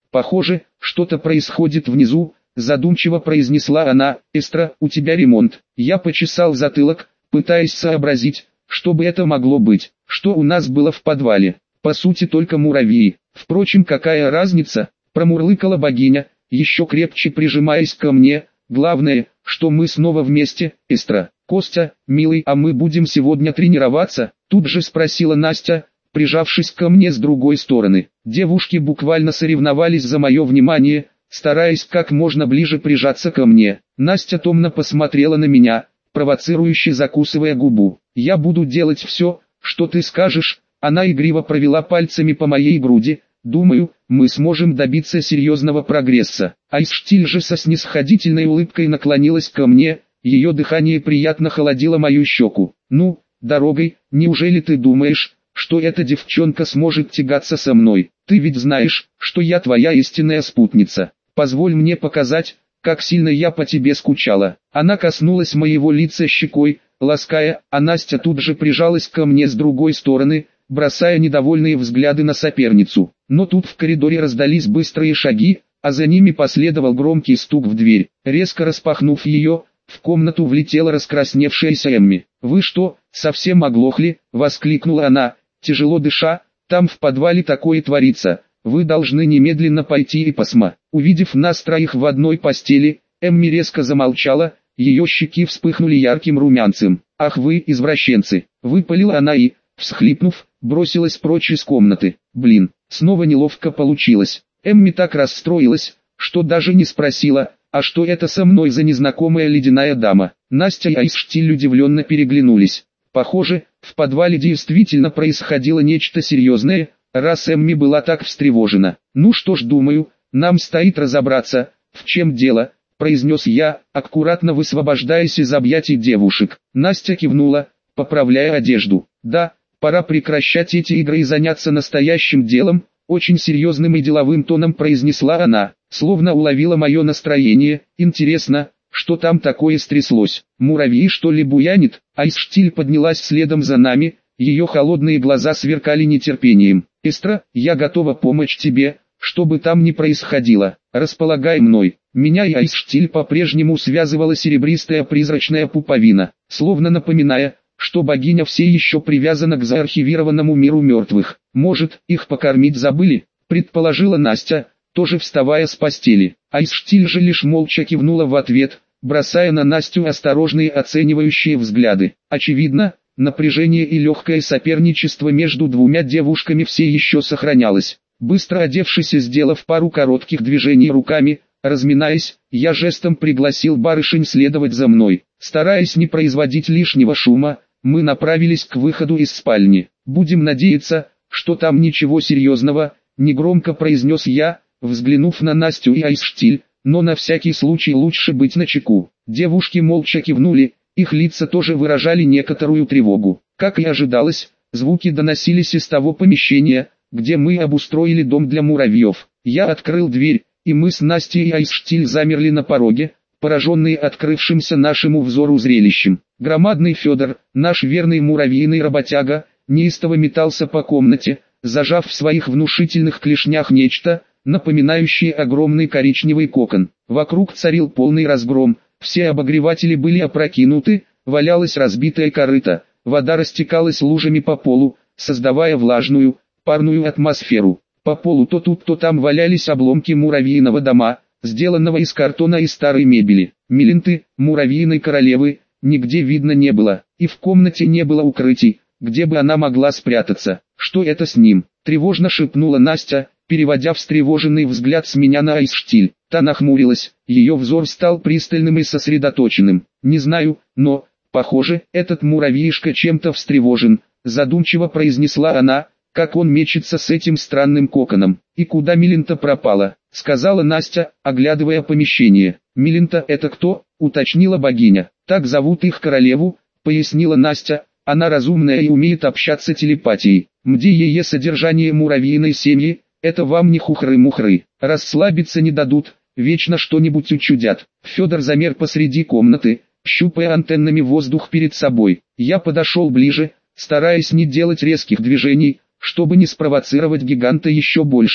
Похоже, что-то происходит внизу, задумчиво произнесла она. Эстра, у тебя ремонт. Я почесал затылок, пытаясь сообразить, что бы это могло быть. Что у нас было в подвале? По сути только муравьи. Впрочем, какая разница? Промурлыкала богиня, еще крепче прижимаясь ко мне. Главное, что мы снова вместе. Эстра, Костя, милый, а мы будем сегодня тренироваться? Тут же спросила Настя, прижавшись ко мне с другой стороны. Девушки буквально соревновались за мое внимание, стараясь как можно ближе прижаться ко мне. Настя томно посмотрела на меня, провоцирующе закусывая губу. «Я буду делать все, что ты скажешь». Она игриво провела пальцами по моей груди. «Думаю, мы сможем добиться серьезного прогресса». Айсштиль же со снисходительной улыбкой наклонилась ко мне, ее дыхание приятно холодило мою щеку. «Ну, дорогой, неужели ты думаешь, что эта девчонка сможет тягаться со мной? Ты ведь знаешь, что я твоя истинная спутница. Позволь мне показать, как сильно я по тебе скучала». Она коснулась моего лица щекой, лаская, а Настя тут же прижалась ко мне с другой стороны, бросая недовольные взгляды на соперницу. Но тут в коридоре раздались быстрые шаги, а за ними последовал громкий стук в дверь. Резко распахнув ее, в комнату влетела раскрасневшаяся Эмми. «Вы что, совсем оглохли?» — воскликнула она, тяжело дыша. «Там в подвале такое творится. Вы должны немедленно пойти и Увидев нас троих в одной постели, Эмми резко замолчала, ее щеки вспыхнули ярким румянцем. «Ах вы, извращенцы!» — выпалила она и, всхлипнув, бросилась прочь из комнаты. Блин, снова неловко получилось. Эмми так расстроилась, что даже не спросила, а что это со мной за незнакомая ледяная дама. Настя и Айсштиль удивленно переглянулись. Похоже, в подвале действительно происходило нечто серьезное, раз Эмми была так встревожена. «Ну что ж, думаю, нам стоит разобраться, в чем дело», — произнес я, аккуратно высвобождаясь из объятий девушек. Настя кивнула, поправляя одежду. «Да, пора прекращать эти игры и заняться настоящим делом», — очень серьезным и деловым тоном произнесла она, словно уловила мое настроение. «Интересно, что там такое стряслось? Муравьи что ли буянит?» Айсштиль поднялась следом за нами, ее холодные глаза сверкали нетерпением. «Эстра, я готова помочь тебе, что бы там ни происходило. Располагай мной». Меня и Айсштиль по-прежнему связывала серебристая призрачная пуповина, словно напоминая, что богиня все еще привязана к заархивированному миру мертвых. «Может, их покормить забыли?» — предположила Настя, тоже вставая с постели. Айсштиль же лишь молча кивнула в ответ, бросая на Настю осторожные оценивающие взгляды. Очевидно, напряжение и легкое соперничество между двумя девушками все еще сохранялось. Быстро одевшись и сделав пару коротких движений руками, разминаясь, я жестом пригласил барышень следовать за мной. Стараясь не производить лишнего шума, мы направились к выходу из спальни. «Будем надеяться, что там ничего серьезного», — негромко произнес я, взглянув на Настю и Айсштиль, «но на всякий случай лучше быть начеку». Девушки молча кивнули, их лица тоже выражали некоторую тревогу. Как и ожидалось, звуки доносились из того помещения, где мы обустроили дом для муравьев. Я открыл дверь, и мы с Настей и Айсштиль замерли на пороге, пораженные открывшимся нашему взору зрелищем. Громадный Федор, наш верный муравьиный работяга, неистово метался по комнате, зажав в своих внушительных клешнях нечто, напоминающее огромный коричневый кокон. Вокруг царил полный разгром, все обогреватели были опрокинуты, валялась разбитая корыта, вода растекалась лужами по полу, создавая влажную, парную атмосферу. По полу то тут, то там валялись обломки муравьиного дома, сделанного из картона и старой мебели. Милинты, муравьиной королевы, нигде видно не было, и в комнате не было укрытий, где бы она могла спрятаться. «Что это с ним?» — тревожно шепнула Настя, переводя встревоженный взгляд с меня на Айсштиль. Та нахмурилась, ее взор стал пристальным и сосредоточенным. «Не знаю, но, похоже, этот муравьишка чем-то встревожен», — задумчиво произнесла она, «как он мечется с этим странным коконом. И куда Милинта пропала?» — сказала Настя, оглядывая помещение. «Милинта — это кто?» — уточнила богиня. «Так зовут их королеву», — пояснила Настя. «Она разумная и умеет общаться телепатией. Мдие содержание муравьиной семьи, это вам не хухры-мухры. Расслабиться не дадут, вечно что-нибудь учудят». Федор замер посреди комнаты, щупая антеннами воздух перед собой. Я подошел ближе, стараясь не делать резких движений, чтобы не спровоцировать гиганта еще больше.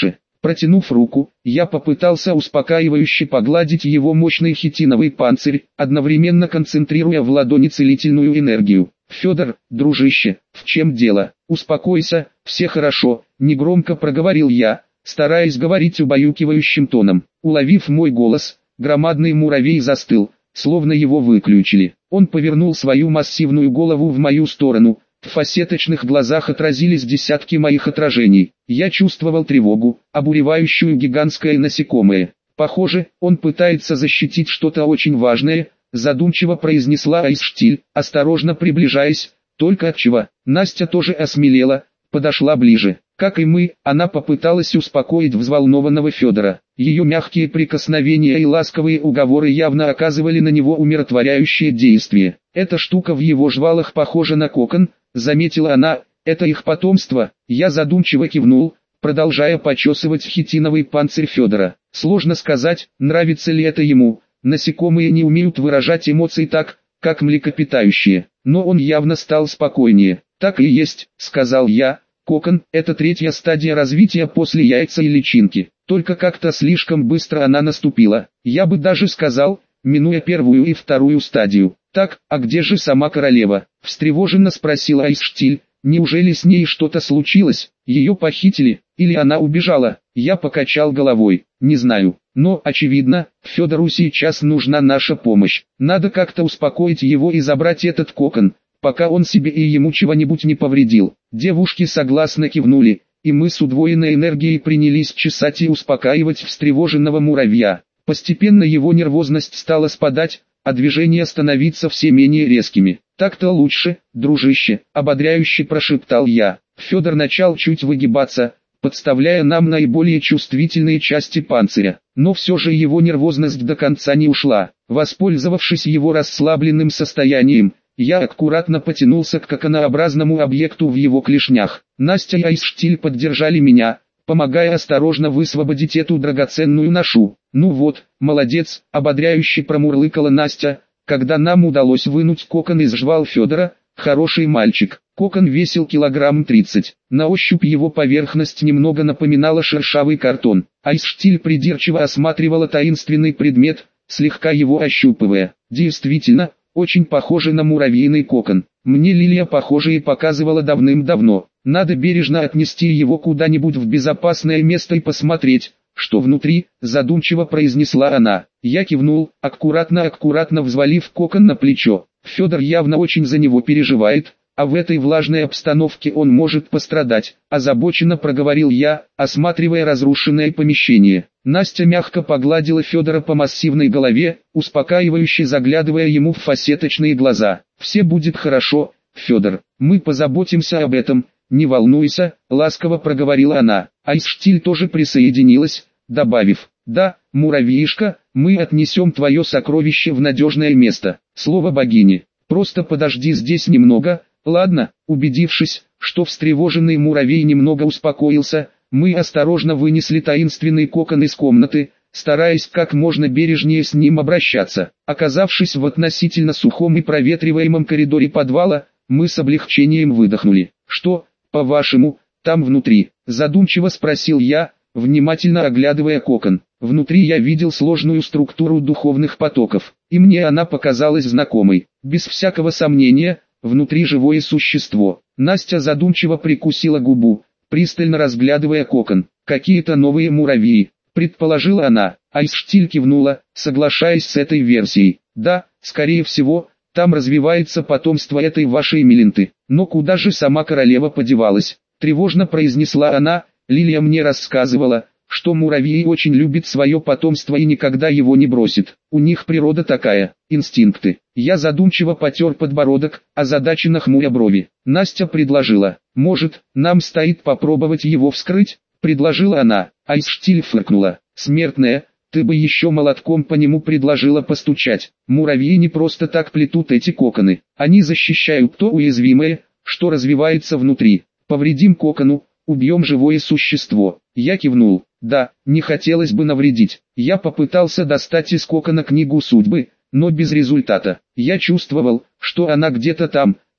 Протянув руку, я попытался успокаивающе погладить его мощный хитиновый панцирь, одновременно концентрируя в ладони целительную энергию. «Федор, дружище, в чем дело? Успокойся, все хорошо», — негромко проговорил я, стараясь говорить убаюкивающим тоном. Уловив мой голос, громадный муравей застыл, словно его выключили. Он повернул свою массивную голову в мою сторону. В фасеточных глазах отразились десятки моих отражений. Я чувствовал тревогу, обуревающую гигантское насекомое. «Похоже, он пытается защитить что-то очень важное», задумчиво произнесла Айсштиль, осторожно приближаясь. «Только от чего?» Настя тоже осмелела, подошла ближе. Как и мы, она попыталась успокоить взволнованного Федора. Ее мягкие прикосновения и ласковые уговоры явно оказывали на него умиротворяющее действие. «Эта штука в его жвалах похожа на кокон», заметила она. «Это их потомство». Я задумчиво кивнул, продолжая почесывать хитиновый панцирь Федора. Сложно сказать, нравится ли это ему. Насекомые не умеют выражать эмоции так, как млекопитающие. Но он явно стал спокойнее. «Так и есть», — сказал я. «Кокон – это третья стадия развития после яйца и личинки. Только как-то слишком быстро она наступила. Я бы даже сказал, минуя первую и вторую стадию». «Так, а где же сама королева?» – встревоженно спросила Айсштиль. «Неужели с ней что-то случилось? Ее похитили? Или она убежала?» Я покачал головой. «Не знаю. Но, очевидно, Федору сейчас нужна наша помощь. Надо как-то успокоить его и забрать этот кокон, пока он себе и ему чего-нибудь не повредил». Девушки согласно кивнули, и мы с удвоенной энергией принялись чесать и успокаивать встревоженного муравья. Постепенно его нервозность стала спадать, а движения становиться все менее резкими. «Так-то лучше, дружище», — ободряюще прошептал я. Федор начал чуть выгибаться, подставляя нам наиболее чувствительные части панциря. Но все же его нервозность до конца не ушла. Воспользовавшись его расслабленным состоянием, я аккуратно потянулся к коконообразному объекту в его клешнях. Настя и Айсштиль поддержали меня, помогая осторожно высвободить эту драгоценную ношу. «Ну вот, молодец», — ободряюще промурлыкала Настя, когда нам удалось вынуть кокон из жвал Федора. «Хороший мальчик». Кокон весил килограмм 30. На ощупь его поверхность немного напоминала шершавый картон. Айсштиль придирчиво осматривала таинственный предмет, слегка его ощупывая. Действительно, очень похоже на муравьиный кокон. Мне Лилия похожее показывала давным-давно. Надо бережно отнести его куда-нибудь в безопасное место и посмотреть, что внутри, задумчиво произнесла она. Я кивнул, аккуратно взвалив кокон на плечо. Федор явно очень за него переживает, а в этой влажной обстановке он может пострадать, озабоченно проговорил я, осматривая разрушенное помещение. Настя мягко погладила Федора по массивной голове, успокаивающе заглядывая ему в фасеточные глаза. «Все будет хорошо, Федор, мы позаботимся об этом, не волнуйся», — ласково проговорила она. Айсштиль тоже присоединилась, добавив: «Да, муравьишка, мы отнесем твое сокровище в надежное место. Слово богини. Просто подожди здесь немного». «Ладно». Убедившись, что встревоженный муравей немного успокоился, мы осторожно вынесли таинственный кокон из комнаты, стараясь как можно бережнее с ним обращаться. Оказавшись в относительно сухом и проветриваемом коридоре подвала, мы с облегчением выдохнули. «Что, по-вашему, там внутри?» – задумчиво спросил я, внимательно оглядывая кокон. Внутри я видел сложную структуру духовных потоков, и мне она показалась знакомой. Без всякого сомнения, внутри живое существо. Настя задумчиво прикусила губу, пристально разглядывая кокон. «Какие-то новые муравьи», — предположила она. Айсштиль кивнула, соглашаясь с этой версией. «Да, скорее всего, там развивается потомство этой вашей Мелинты. Но куда же сама королева подевалась?» — тревожно произнесла она. «Лилия мне рассказывала, что муравьи очень любят свое потомство и никогда его не бросит. У них природа такая, инстинкты». Я задумчиво потер подбородок, озадаченно хмуря брови. Настя предложила: «Может, нам стоит попробовать его вскрыть?» — предложила она. Айсштиль фыркнула. «Смертная, ты бы еще молотком по нему предложила постучать. Муравьи не просто так плетут эти коконы. Они защищают то уязвимое, что развивается внутри. Повредим кокону, убьем живое существо». Я кивнул. Да, не хотелось бы навредить. Я попытался достать из кокона книгу судьбы, но без результата. Я чувствовал, что она где-то там,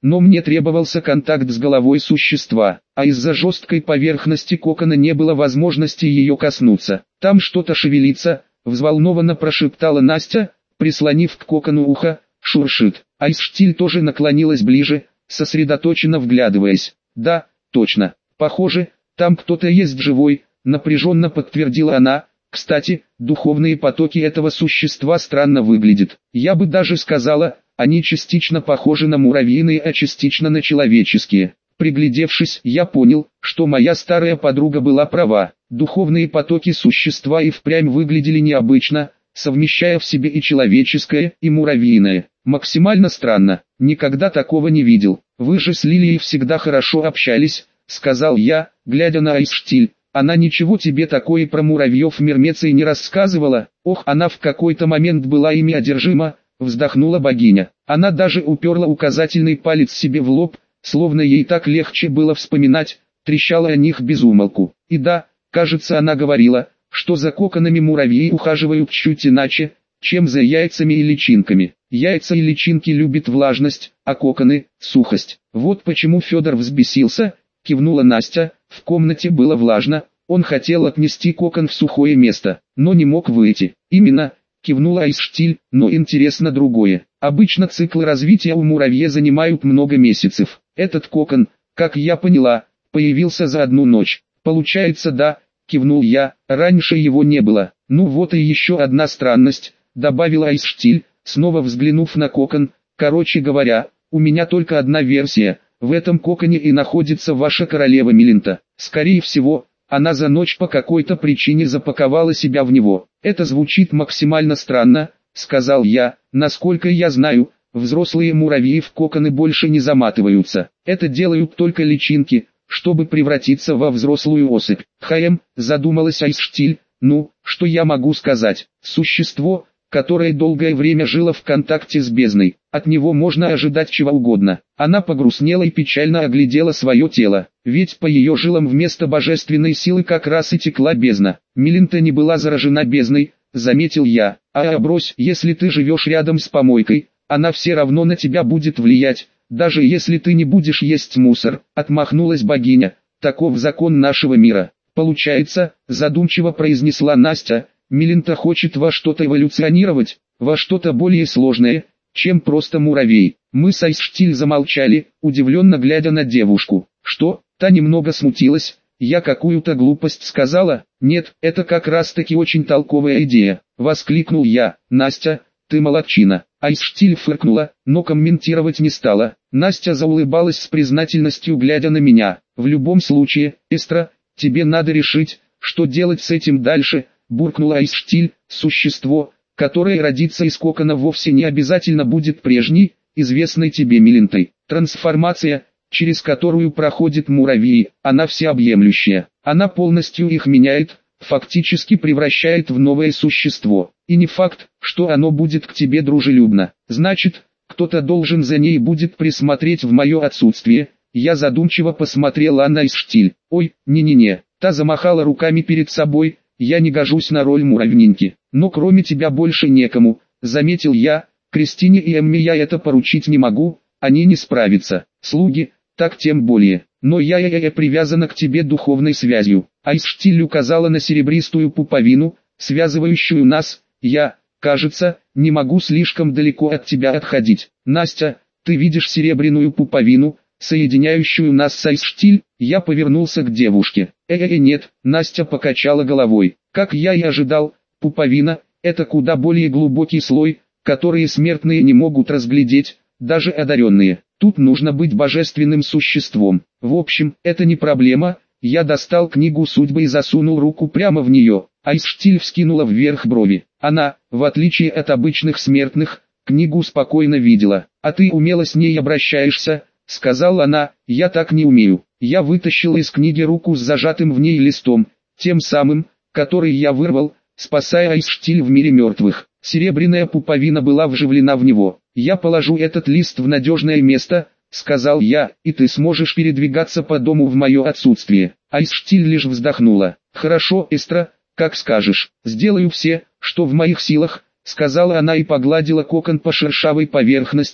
но мне требовался контакт с головой существа, а из-за жесткой поверхности кокона не было возможности ее коснуться. «Там что-то шевелится», — взволнованно прошептала Настя, прислонив к кокону ухо. «Шуршит». Айсштиль тоже наклонилась ближе, сосредоточенно вглядываясь. «Да, точно. Похоже, там кто-то есть живой», — напряженно подтвердила она. «Кстати, духовные потоки этого существа странно выглядят. Я бы даже сказала, они частично похожи на муравьиные, а частично на человеческие». Приглядевшись, я понял, что моя старая подруга была права. Духовные потоки существа и впрямь выглядели необычно, совмещая в себе и человеческое, и муравьиное. Максимально странно, никогда такого не видел. «Вы же с Лилией всегда хорошо общались», — сказал я, глядя на Айсштиль. «Она ничего тебе такое про муравьев Мирмеции не рассказывала?» «Ох, она в какой-то момент была ими одержима», — вздохнула богиня. Она даже уперла указательный палец себе в лоб, словно ей так легче было вспоминать, трещала о них без умолку. И да, кажется, она говорила, что за коконами муравьи ухаживают чуть иначе, чем за яйцами и личинками. Яйца и личинки любят влажность, а коконы – сухость. «Вот почему Федор взбесился», – кивнула Настя. «В комнате было влажно, он хотел отнести кокон в сухое место, но не мог выйти». «Именно», – кивнула Айсштиль, – «но интересно другое. Обычно циклы развития у муравья занимают много месяцев. Этот кокон, как я поняла, появился за одну ночь». «Получается, да», – кивнул я, – «раньше его не было». «Ну вот и еще одна странность», – добавила Айсштиль, снова взглянув на кокон. «Короче говоря, у меня только одна версия. В этом коконе и находится ваша королева Милинта. Скорее всего, она за ночь по какой-то причине запаковала себя в него». «Это звучит максимально странно», — сказал я. «Насколько я знаю, взрослые муравьи в коконы больше не заматываются. Это делают только личинки, чтобы превратиться во взрослую особь». Задумалась Айсштиль. «Ну, что я могу сказать? Существо, которое долгое время жило в контакте с бездной, от него можно ожидать чего угодно». Она погрустнела и печально оглядела свое тело, ведь по ее жилам вместо божественной силы как раз и текла бездна. «Милинта не была заражена бездной», — заметил я. «Брось, если ты живешь рядом с помойкой, она все равно на тебя будет влиять, даже если ты не будешь есть мусор», — отмахнулась богиня. «Таков закон нашего мира». «Получается», — задумчиво произнесла Настя, — «Милинта хочет во что-то эволюционировать, во что-то более сложное, чем просто муравей». Мы с Айсштиль замолчали, удивленно глядя на девушку. «Что?» — та немного смутилась. «Я какую-то глупость сказала?» «Нет, это как раз-таки очень толковая идея», — воскликнул я. «Настя, ты молодчина». Айсштиль фыркнула, но комментировать не стала. Настя заулыбалась с признательностью, глядя на меня. «В любом случае, Эстра, тебе надо решить, что делать с этим дальше», — буркнула Айсштиль. «Существо, которое родится из кокона, вовсе не обязательно будет прежней, известной тебе Милинтой. Трансформация, через которую проходит муравьи, она всеобъемлющая. Она полностью их меняет, фактически превращает в новое существо. И не факт, что оно будет к тебе дружелюбно. Значит, кто-то должен за ней будет присмотреть в мое отсутствие». Я задумчиво посмотрела на Айсштиль. «Ой, не-не-не». Та замахала руками перед собой. «Я не гожусь на роль муравьнинки. Но кроме тебя больше некому», — заметил я. «Кристине и Эмме я это поручить не могу, они не справятся. Слуги, так тем более. Но я привязана к тебе духовной связью». Айсштиль указала на серебристую пуповину, связывающую нас. «Я, кажется, не могу слишком далеко от тебя отходить. Настя, ты видишь серебряную пуповину, соединяющую нас с Айсштиль?» Я повернулся к девушке. Нет», — Настя покачала головой. «Как я и ожидал, пуповина — это куда более глубокий слой, который смертные не могут разглядеть, даже одаренные. Тут нужно быть божественным существом. В общем, это не проблема». Я достал книгу судьбы и засунул руку прямо в нее. Айсштиль вскинула вверх брови. Она, в отличие от обычных смертных, книгу спокойно видела. «А ты умело с ней обращаешься», — сказала она. «Я так не умею». Я вытащил из книги руку с зажатым в ней листом, тем самым, который я вырвал, спасая Айсштиль в мире мертвых. Серебряная пуповина была вживлена в него. «Я положу этот лист в надежное место», — сказал я, — «и ты сможешь передвигаться по дому в мое отсутствие». Айсштиль лишь вздохнула. «Хорошо, Эстра, как скажешь. Сделаю все, что в моих силах», — сказала она и погладила кокон по шершавой поверхности.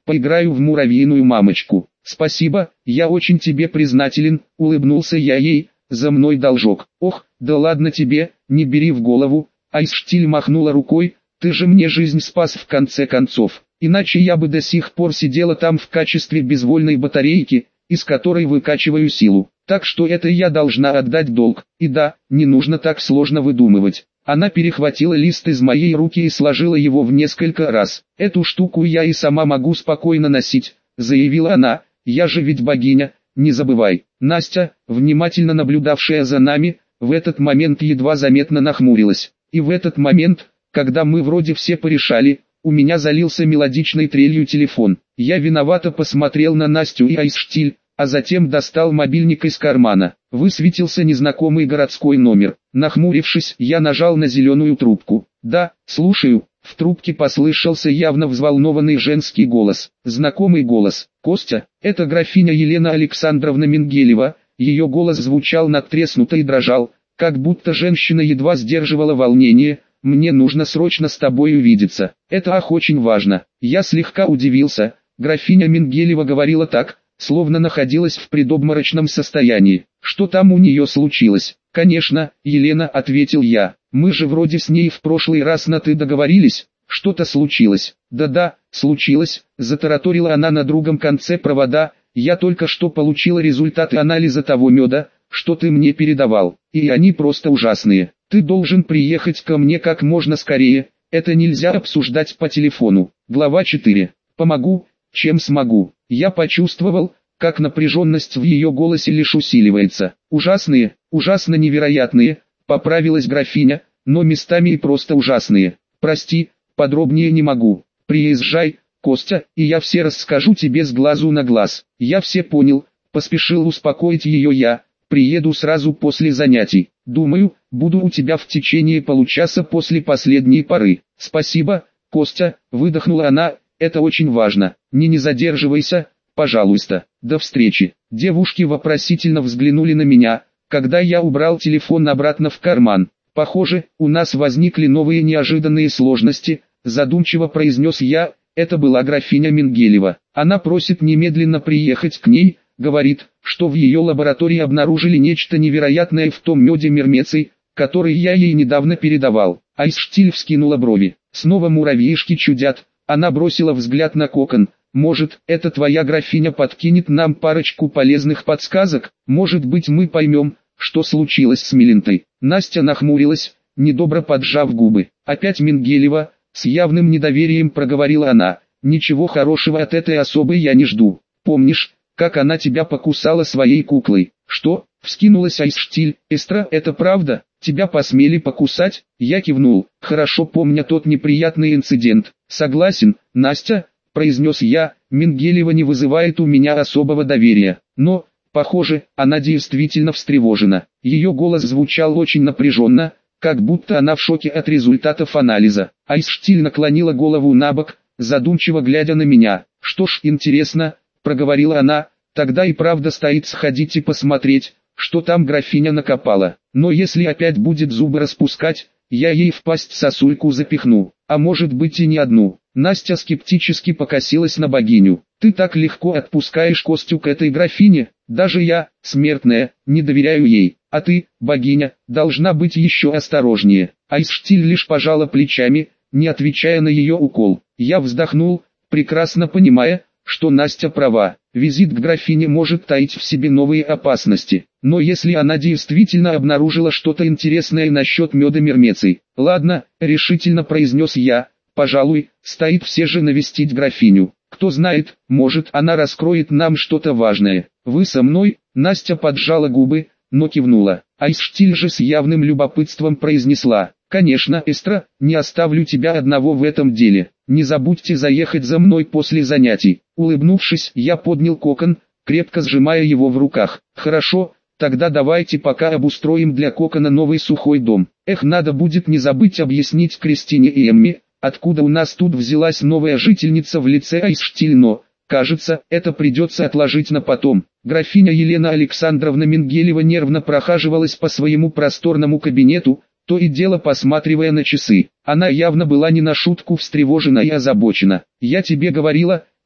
поиграю в муравьиную мамочку. Спасибо, я очень тебе признателен, улыбнулся я ей, за мной должок. Ох, да ладно тебе, не бери в голову. Айсштиль махнула рукой, ты же мне жизнь спас в конце концов. Иначе я бы до сих пор сидела там в качестве безвольной батарейки, из которой выкачиваю силу. Так что это я должна отдать долг. И да, не нужно так сложно выдумывать. Она перехватила лист из моей руки и сложила его в несколько раз. Эту штуку я и сама могу спокойно носить, заявила она, я же ведь богиня, не забывай. Настя, внимательно наблюдавшая за нами, в этот момент едва заметно нахмурилась. И в этот момент, когда мы вроде все порешали, у меня залился мелодичной трелью телефон. Я виновато посмотрел на Настю и Айсштиль, а затем достал мобильник из кармана. Высветился незнакомый городской номер. Нахмурившись, я нажал на зеленую трубку. «Да, слушаю». В трубке послышался явно взволнованный женский голос. Знакомый голос. «Костя, это графиня Елена Александровна Менгелева». Ее голос звучал надтреснуто и дрожал, как будто женщина едва сдерживала волнение. «Мне нужно срочно с тобой увидеться. Это очень важно». Я слегка удивился. Графиня Менгелева говорила так, словно находилась в предобморочном состоянии. Что там у нее случилось? «Конечно, Елена», — ответил я. «Мы же вроде с ней в прошлый раз на «ты» договорились. Что-то случилось». «Да-да, случилось», — затараторила она на другом конце провода. «Я только что получила результаты анализа того меда, что ты мне передавал. И они просто ужасные. Ты должен приехать ко мне как можно скорее. Это нельзя обсуждать по телефону». Глава 4. «Помогу, чем смогу». Я почувствовал, как напряженность в ее голосе лишь усиливается. «Ужасные, ужасно невероятные», — поправилась графиня, «но местами и просто ужасные. Прости, подробнее не могу. Приезжай, Костя, и я все расскажу тебе с глазу на глаз». «Я все понял», — поспешил успокоить ее я, «приеду сразу после занятий. Думаю, буду у тебя в течение получаса после последней поры». «Спасибо, Костя», — выдохнула она, «это очень важно. Не задерживайся, пожалуйста. До встречи». Девушки вопросительно взглянули на меня, когда я убрал телефон обратно в карман. «Похоже, у нас возникли новые неожиданные сложности», — задумчиво произнес я. Это была графиня Менгелева. Она просит немедленно приехать к ней, говорит, что в ее лаборатории обнаружили нечто невероятное в том меде Мирмеций, который я ей недавно передавал. Айсштиль вскинула брови. Снова муравьишки чудят. Она бросила взгляд на кокон. «Может, это твоя графиня подкинет нам парочку полезных подсказок? Может быть, мы поймем, что случилось с Мелентой?» Настя нахмурилась, недобро поджав губы. «Опять Менгелева?» — с явным недоверием проговорила она. «Ничего хорошего от этой особы я не жду. Помнишь, как она тебя покусала своей куклой?» «Что?» — вскинулась Айсштиль. «Эстра, это правда? Тебя посмели покусать?» Я кивнул, хорошо помня тот неприятный инцидент. «Согласен, Настя», — произнес я, «Менгелева не вызывает у меня особого доверия. Но, похоже, она действительно встревожена». Ее голос звучал очень напряженно, как будто она в шоке от результатов анализа. Айсштиль наклонила голову набок, задумчиво глядя на меня. «Что ж, интересно», — проговорила она, «тогда и правда стоит сходить и посмотреть, что там графиня накопала. Но если опять будет зубы распускать, я ей в пасть сосульку запихну, а может быть и не одну». Настя скептически покосилась на богиню. «Ты так легко отпускаешь Костю к этой графине? Даже я, смертная, не доверяю ей. А ты, богиня, должна быть еще осторожнее». Айсштиль лишь пожала плечами, не отвечая на ее укол. Я вздохнул, прекрасно понимая, что Настя права. Визит к графине может таить в себе новые опасности. Но если она действительно обнаружила что-то интересное насчет меда Мирмеций. «Ладно», — решительно произнес я, «пожалуй, стоит все же навестить графиню. Кто знает, может она раскроет нам что-то важное». «Вы со мной?» — Настя поджала губы, но кивнула. Айсштиль же с явным любопытством произнесла: «Конечно, Эстра, не оставлю тебя одного в этом деле. Не забудьте заехать за мной после занятий». Улыбнувшись, я поднял кокон, крепко сжимая его в руках. «Хорошо, тогда давайте пока обустроим для кокона новый сухой дом. Эх, надо будет не забыть объяснить Кристине и Эмме, откуда у нас тут взялась новая жительница в лице Айсштиль, но, кажется, это придется отложить на потом». Графиня Елена Александровна Менгелева нервно прохаживалась по своему просторному кабинету, то и дело посматривая на часы. Она явно была не на шутку встревожена и озабочена. «Я тебе говорила», —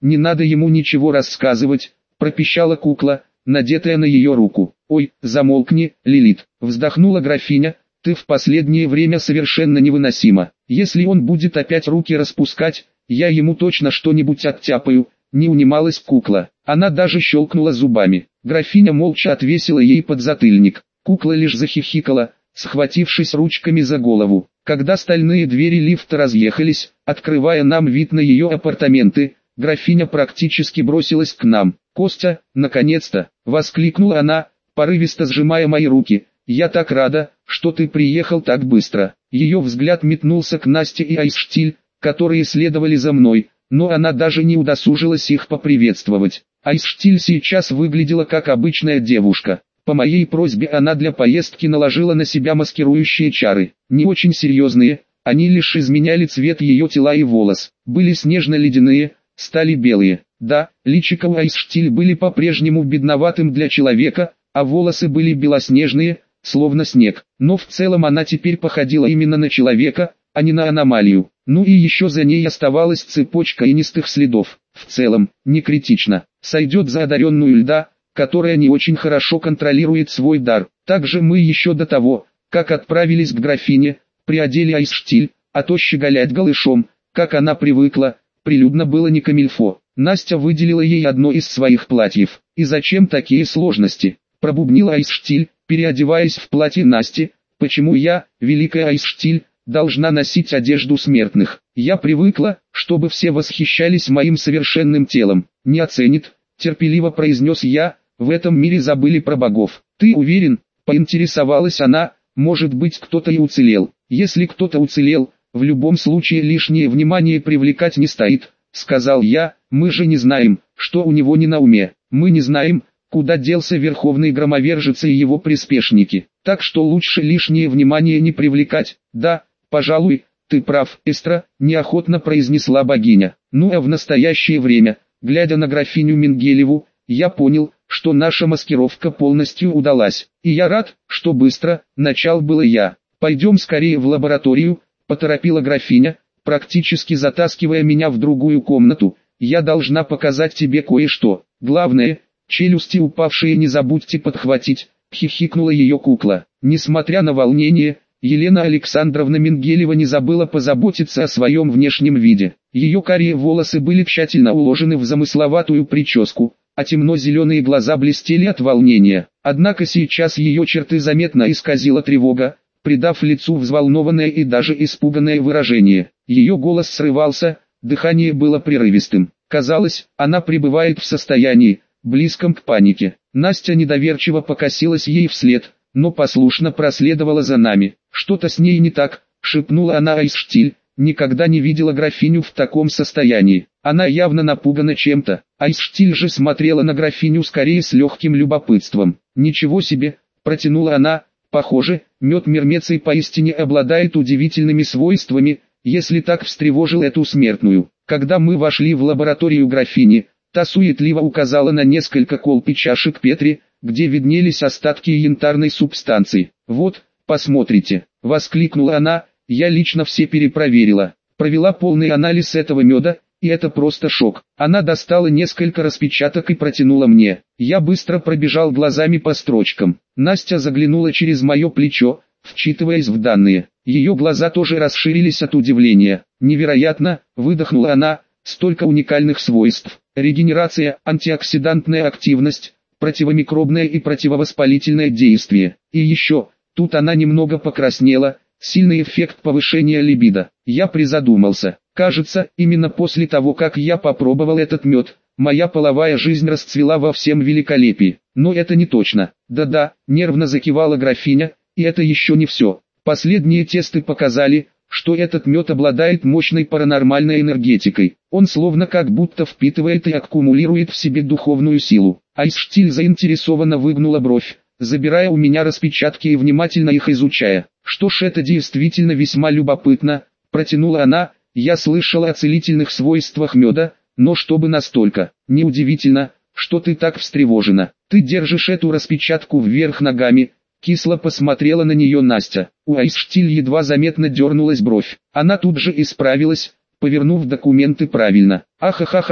не надо ему ничего рассказывать, пропищала кукла, надетая на ее руку. Ой, замолкни, Лилит, вздохнула графиня, ты в последнее время совершенно невыносима. Если он будет опять руки распускать, я ему точно что-нибудь оттяпаю, не унималась кукла. Она даже щелкнула зубами. Графиня молча отвесила ей подзатыльник. Кукла лишь захихикала, схватившись ручками за голову. Когда стальные двери лифта разъехались, открывая нам вид на ее апартаменты, графиня практически бросилась к нам. «Костя, наконец-то!» — воскликнула она, порывисто сжимая мои руки. «Я так рада, что ты приехал так быстро». Ее взгляд метнулся к Насте и Айсштиль, которые следовали за мной, но она даже не удосужилась их поприветствовать. Айсштиль сейчас выглядела как обычная девушка. По моей просьбе она для поездки наложила на себя маскирующие чары. Не очень серьезные, они лишь изменяли цвет ее тела и волос. Были снежно-ледяные, стали белые. Да, личико у Айсштиль были по-прежнему бедноватым для человека, а волосы были белоснежные, словно снег. Но в целом она теперь походила именно на человека, а не на аномалию. Ну и еще за ней оставалась цепочка инистых следов. В целом, не критично. Сойдет за одаренную льда, которая не очень хорошо контролирует свой дар. Также мы еще до того, как отправились к графине, приодели Айсштиль, а то щеголять голышом, как она привыкла, прилюдно было не камильфо. Настя выделила ей одно из своих платьев. «И зачем такие сложности?» – пробубнила Айсштиль, переодеваясь в платье Насти. «Почему я, великая Айсштиль, должна носить одежду смертных? Я привыкла, чтобы все восхищались моим совершенным телом». «Не оценит», – терпеливо произнес я, – «в этом мире забыли про богов». «Ты уверен?» – поинтересовалась она. «Может быть, кто-то и уцелел. Если кто-то уцелел, в любом случае лишнее внимание привлекать не стоит», – сказал я. «Мы же не знаем, что у него не на уме. Мы не знаем, куда делся Верховный Громовержец и его приспешники. Так что лучше лишнее внимание не привлекать». «Да, пожалуй, ты прав, Эстра», – неохотно произнесла богиня. Ну а в настоящее время, глядя на графиню Менгелеву, я понял, что наша маскировка полностью удалась. И я рад, что быстро, начал было я. «Пойдем скорее в лабораторию», – поторопила графиня, практически затаскивая меня в другую комнату. «Я должна показать тебе кое-что. Главное, челюсти упавшие не забудьте подхватить», – хихикнула ее кукла. Несмотря на волнение, Елена Александровна Менгелева не забыла позаботиться о своем внешнем виде. Ее карие волосы были тщательно уложены в замысловатую прическу, а темно-зеленые глаза блестели от волнения. Однако сейчас ее черты заметно исказила тревога, придав лицу взволнованное и даже испуганное выражение. Ее голос срывался, дыхание было прерывистым. Казалось, она пребывает в состоянии, близком к панике. Настя недоверчиво покосилась ей вслед, но послушно проследовала за нами. «Что-то с ней не так», — шепнула она Айсштиль. «Никогда не видела графиню в таком состоянии. Она явно напугана чем-то». Айсштиль же смотрела на графиню скорее с легким любопытством. «Ничего себе», — протянула она. «Похоже, мед Мирмеций поистине обладает удивительными свойствами, если так встревожил эту смертную». Когда мы вошли в лабораторию графини, та суетливо указала на несколько колб и чашек Петри, где виднелись остатки янтарной субстанции. «Вот, посмотрите», — воскликнула она, — «я лично все перепроверила, провела полный анализ этого меда, и это просто шок». Она достала несколько распечаток и протянула мне. Я быстро пробежал глазами по строчкам. Настя заглянула через мое плечо, вчитываясь в данные. Ее глаза тоже расширились от удивления. «Невероятно», — выдохнула она, — «столько уникальных свойств. Регенерация, антиоксидантная активность, противомикробное и противовоспалительное действие. И еще, тут она немного покраснела, сильный эффект повышения либидо». Я призадумался. Кажется, именно после того, как я попробовал этот мед, моя половая жизнь расцвела во всем великолепии. Но это не точно. «Да-да», — нервно закивала графиня, — «и это еще не все. Последние тесты показали, что этот мед обладает мощной паранормальной энергетикой. Он словно как будто впитывает и аккумулирует в себе духовную силу». Айсштиль заинтересованно выгнула бровь, забирая у меня распечатки и внимательно их изучая. «Что ж, это действительно весьма любопытно», — протянула она. «Я слышала о целительных свойствах меда, но чтобы настолько. Неудивительно, что ты так встревожена. Ты держишь эту распечатку вверх ногами». Кисло посмотрела на нее Настя. У Айсштиль едва заметно дернулась бровь. Она тут же исправилась, повернув документы правильно. «Ах-ах-ах-ах,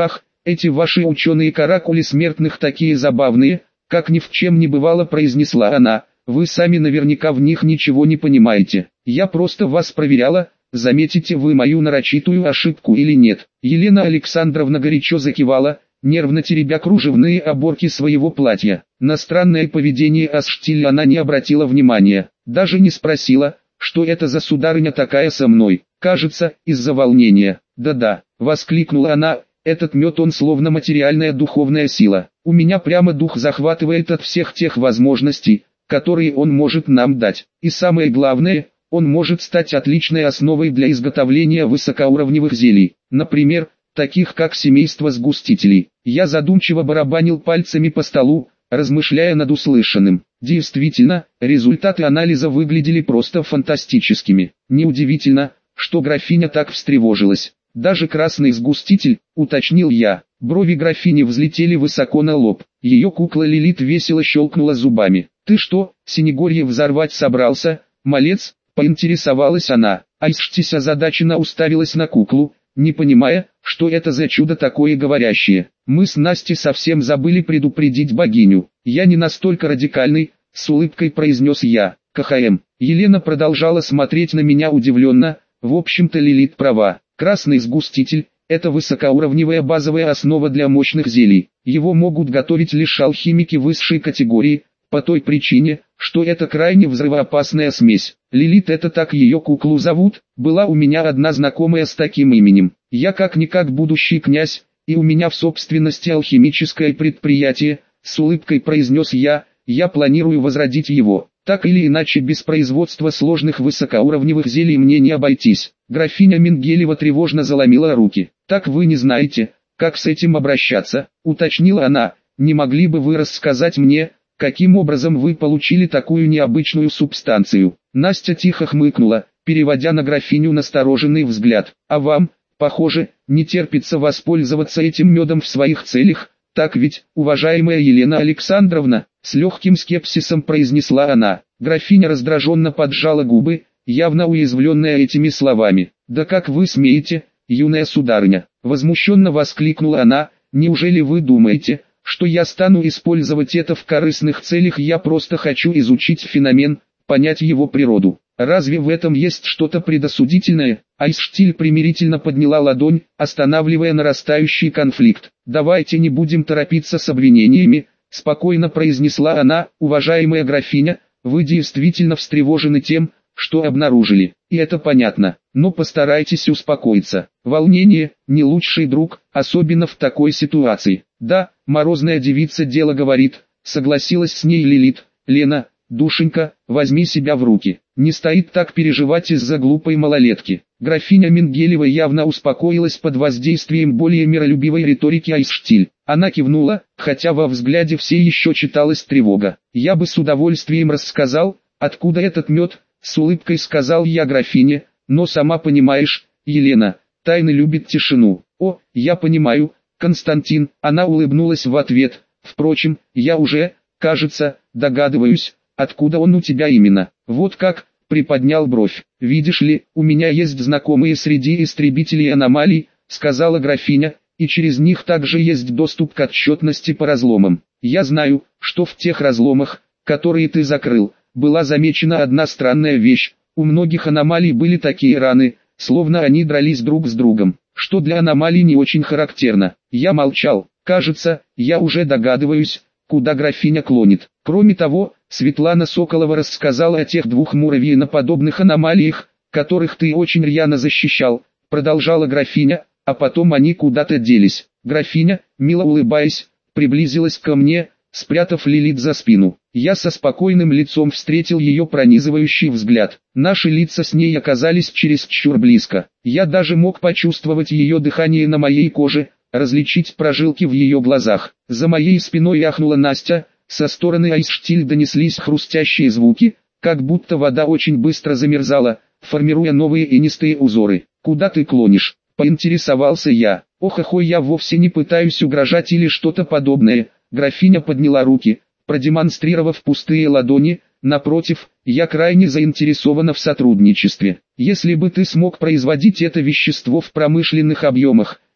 эти ваши ученые-каракули смертных такие забавные, как ни в чем не бывало, произнесла она. Вы сами наверняка в них ничего не понимаете. Я просто вас проверяла, заметите вы мою нарочитую ошибку или нет. Елена Александровна горячо закивала, нервно теребя кружевные оборки своего платья. На странное поведение Асштиль она не обратила внимания, даже не спросила, что это за сударыня такая со мной. Кажется, из-за волнения. Да-да, воскликнула она, этот мед он словно материальная духовная сила. У меня прямо дух захватывает от всех тех возможностей, которые он может нам дать. И самое главное, он может стать отличной основой для изготовления высокоуровневых зелий. Например, таких как семейство сгустителей. Я задумчиво барабанил пальцами по столу, размышляя над услышанным. Действительно, результаты анализа выглядели просто фантастическими. Неудивительно, что графиня так встревожилась. Даже красный сгуститель, уточнил я. Брови графини взлетели высоко на лоб. Ее кукла Лилит весело щелкнула зубами. «Ты что, Синегорье взорвать собрался, малец?» — поинтересовалась она. Айсштись озадаченно уставилась на куклу, не понимая, что это за чудо такое говорящее. Мы с Настей совсем забыли предупредить богиню. Я не настолько радикальный, с улыбкой произнес я. КХМ. Елена продолжала смотреть на меня удивленно. В общем-то Лилит права. Красный сгуститель – это высокоуровневая базовая основа для мощных зелий. Его могут готовить лишь алхимики высшей категории, по той причине, что это крайне взрывоопасная смесь. Лилит, это так ее куклу зовут, была у меня одна знакомая с таким именем. Я как-никак будущий князь, и у меня в собственности алхимическое предприятие, с улыбкой произнес я планирую возродить его. Так или иначе без производства сложных высокоуровневых зелий мне не обойтись. Графиня Менгелева тревожно заломила руки. Так вы не знаете, как с этим обращаться, уточнила она. Не могли бы вы рассказать мне, каким образом вы получили такую необычную субстанцию? Настя тихо хмыкнула, переводя на графиню настороженный взгляд. А вам, похоже, не терпится воспользоваться этим медом в своих целях, так ведь, уважаемая Елена Александровна? С легким скепсисом произнесла она. Графиня раздраженно поджала губы, явно уязвленная этими словами. «Да как вы смеете, юная сударыня?» Возмущенно воскликнула она. «Неужели вы думаете, что я стану использовать это в корыстных целях? Я просто хочу изучить феномен, понять его природу. Разве в этом есть что-то предосудительное?» Айсштиль примирительно подняла ладонь, останавливая нарастающий конфликт. «Давайте не будем торопиться с обвинениями», спокойно произнесла она. «Уважаемая графиня, вы действительно встревожены тем, что обнаружили, и это понятно, но постарайтесь успокоиться. Волнение – не лучший друг, особенно в такой ситуации». «Да, морозная девица дело говорит», согласилась с ней Лилит. «Лена, душенька, возьми себя в руки, не стоит так переживать из-за глупой малолетки». Графиня Менгелева явно успокоилась под воздействием более миролюбивой риторики Айсштиль. Она кивнула, хотя во взгляде все еще читалась тревога. «Я бы с удовольствием рассказал, откуда этот мед», с улыбкой сказал я графине, «но сама понимаешь, Елена, тайны любит тишину». «О, я понимаю, Константин», она улыбнулась в ответ. «Впрочем, я уже, кажется, догадываюсь, откуда он у тебя именно». «Вот как?» приподнял бровь. «Видишь ли, у меня есть знакомые среди истребителей аномалий», сказала графиня, «и через них также есть доступ к отчетности по разломам. Я знаю, что в тех разломах, которые ты закрыл, была замечена одна странная вещь. У многих аномалий были такие раны, словно они дрались друг с другом, что для аномалий не очень характерно». Я молчал. Кажется, я уже догадываюсь, куда графиня клонит. Кроме того, Светлана Соколова рассказала о тех двух муравьиноподобных аномалиях, которых ты очень рьяно защищал, продолжала графиня, а потом они куда-то делись. Графиня, мило улыбаясь, приблизилась ко мне, спрятав Лилит за спину. Я со спокойным лицом встретил ее пронизывающий взгляд. Наши лица с ней оказались чересчур близко. Я даже мог почувствовать ее дыхание на моей коже, различить прожилки в ее глазах. За моей спиной ахнула Настя. Со стороны Айсштиль донеслись хрустящие звуки, как будто вода очень быстро замерзала, формируя новые инистые узоры. «Куда ты клонишь?» – поинтересовался я. «Ох-охой, я вовсе не пытаюсь угрожать или что-то подобное». Графиня подняла руки, продемонстрировав пустые ладони. «Напротив, я крайне заинтересована в сотрудничестве. Если бы ты смог производить это вещество в промышленных объемах,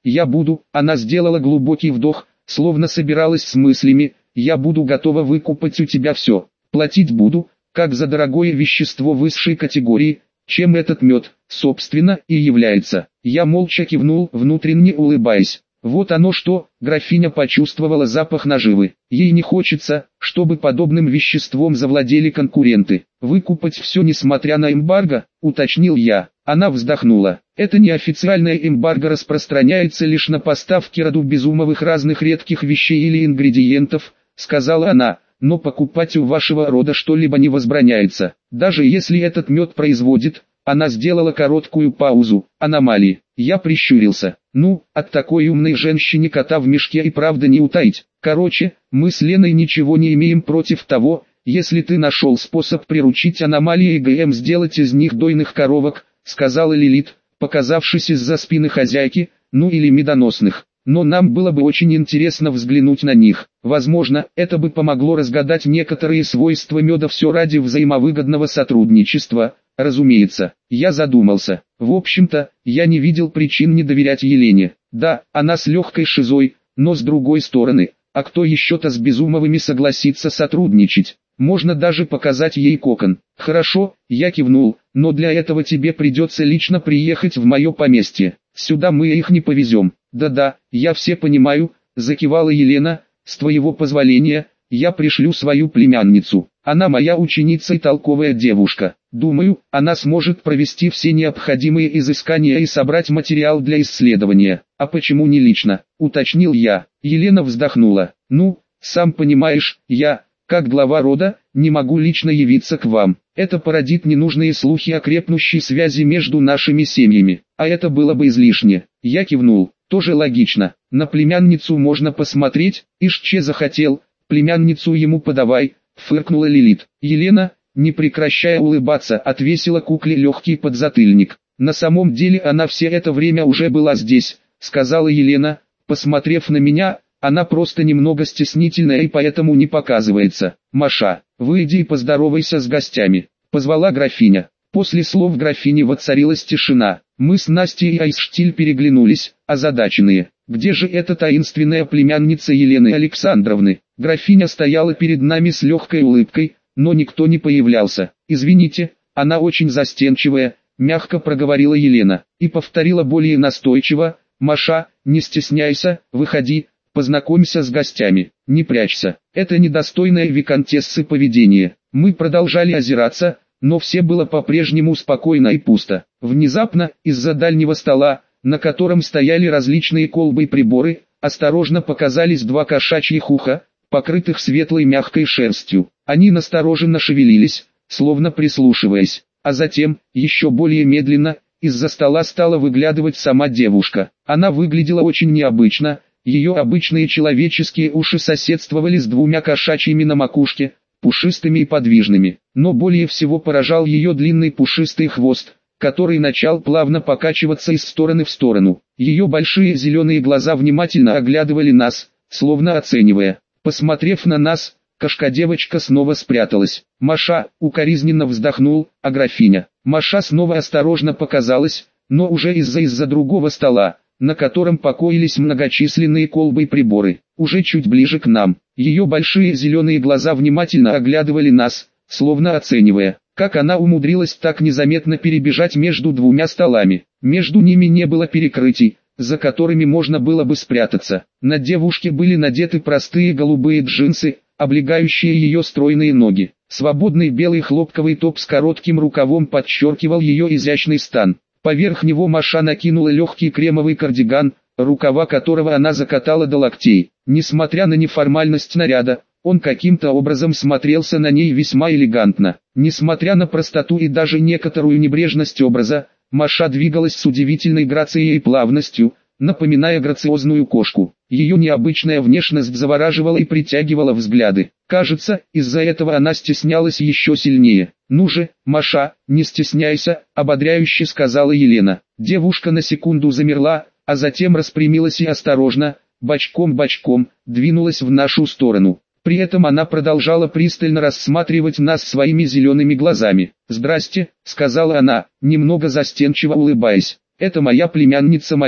я буду, она сделала глубокий вдох, словно собиралась с мыслями, я буду готова выкупать у тебя все, платить буду, как за дорогое вещество высшей категории, чем этот мед, собственно, и является. Я молча кивнул, внутренне улыбаясь. Вот оно что, графиня почувствовала запах наживы. Ей не хочется, чтобы подобным веществом завладели конкуренты. Выкупать все несмотря на эмбарго, уточнил я. Она вздохнула. Это неофициальное эмбарго распространяется лишь на поставки роду Безумовых разных редких вещей или ингредиентов, сказала она. Но покупать у вашего рода что-либо не возбраняется, даже если этот мед производит, она сделала короткую паузу, аномалии. Я прищурился. Ну, от такой умной женщине кота в мешке и правда не утаить. Короче, мы с Леной ничего не имеем против того, если ты нашел способ приручить аномалии и ГМ сделать из них дойных коровок, сказала Лилит, показавшись из-за спины хозяйки, ну или медоносных. Но нам было бы очень интересно взглянуть на них. Возможно, это бы помогло разгадать некоторые свойства меда все ради взаимовыгодного сотрудничества. Разумеется, я задумался. В общем-то, я не видел причин не доверять Елене. Да, она с легкой шизой, но с другой стороны, а кто еще-то с Безумовыми согласится сотрудничать? Можно даже показать ей кокон. Хорошо, я кивнул, но для этого тебе придется лично приехать в мое поместье. Сюда мы их не повезем. Да-да, я все понимаю, закивала Елена, с твоего позволения, я пришлю свою племянницу. Она моя ученица и толковая девушка. Думаю, она сможет провести все необходимые изыскания и собрать материал для исследования. А почему не лично? Уточнил я. Елена вздохнула. Ну, сам понимаешь, я, как глава рода, не могу лично явиться к вам. Это породит ненужные слухи о крепнущей связи между нашими семьями. А это было бы излишне. Я кивнул. Тоже логично. На племянницу можно посмотреть, Ишче захотел, племянницу ему подавай, фыркнула Лилит. Елена, не прекращая улыбаться, отвесила кукле легкий подзатыльник. На самом деле она все это время уже была здесь, сказала Елена, посмотрев на меня, она просто немного стеснительная и поэтому не показывается. Маша, выйди и поздоровайся с гостями, позвала графиня. После слов графини воцарилась тишина. Мы с Настей и Айсштиль переглянулись, озадаченные. Где же эта таинственная племянница Елены Александровны? Графиня стояла перед нами с легкой улыбкой, но никто не появлялся. Извините, она очень застенчивая, мягко проговорила Елена, и повторила более настойчиво, Маша, не стесняйся, выходи, познакомься с гостями, не прячься. Это недостойное виконтессы поведение. Мы продолжали озираться, но все было по-прежнему спокойно и пусто. Внезапно, из-за дальнего стола, на котором стояли различные колбы и приборы, осторожно показались два кошачьих уха, покрытых светлой мягкой шерстью. Они настороженно шевелились, словно прислушиваясь, а затем, еще более медленно, из-за стола стала выглядывать сама девушка. Она выглядела очень необычно, ее обычные человеческие уши соседствовали с двумя кошачьими на макушке, пушистыми и подвижными, но более всего поражал ее длинный пушистый хвост, который начал плавно покачиваться из стороны в сторону. Ее большие зеленые глаза внимательно оглядывали нас, словно оценивая. Посмотрев на нас, кошка-девочка снова спряталась. Маша укоризненно вздохнул, а графиня. Маша снова осторожно показалась, но уже из-за другого стола, на котором покоились многочисленные колбы и приборы, уже чуть ближе к нам. Ее большие зеленые глаза внимательно оглядывали нас, словно оценивая, как она умудрилась так незаметно перебежать между двумя столами. Между ними не было перекрытий, за которыми можно было бы спрятаться. На девушке были надеты простые голубые джинсы, облегающие ее стройные ноги. Свободный белый хлопковый топ с коротким рукавом подчеркивал ее изящный стан. Поверх него Маша накинула легкий кремовый кардиган, рукава которого она закатала до локтей. Несмотря на неформальность наряда, он каким-то образом смотрелся на ней весьма элегантно. Несмотря на простоту и даже некоторую небрежность образа, Маша двигалась с удивительной грацией и плавностью, напоминая грациозную кошку. Ее необычная внешность завораживала и притягивала взгляды. Кажется, из-за этого она стеснялась еще сильнее. «Ну же, Маша, не стесняйся», — ободряюще сказала Елена. Девушка на секунду замерла, а затем распрямилась и осторожно, бочком-бочком, двинулась в нашу сторону. При этом она продолжала пристально рассматривать нас своими зелеными глазами. «Здрасте», — сказала она, немного застенчиво улыбаясь. «Это моя племянница Мария.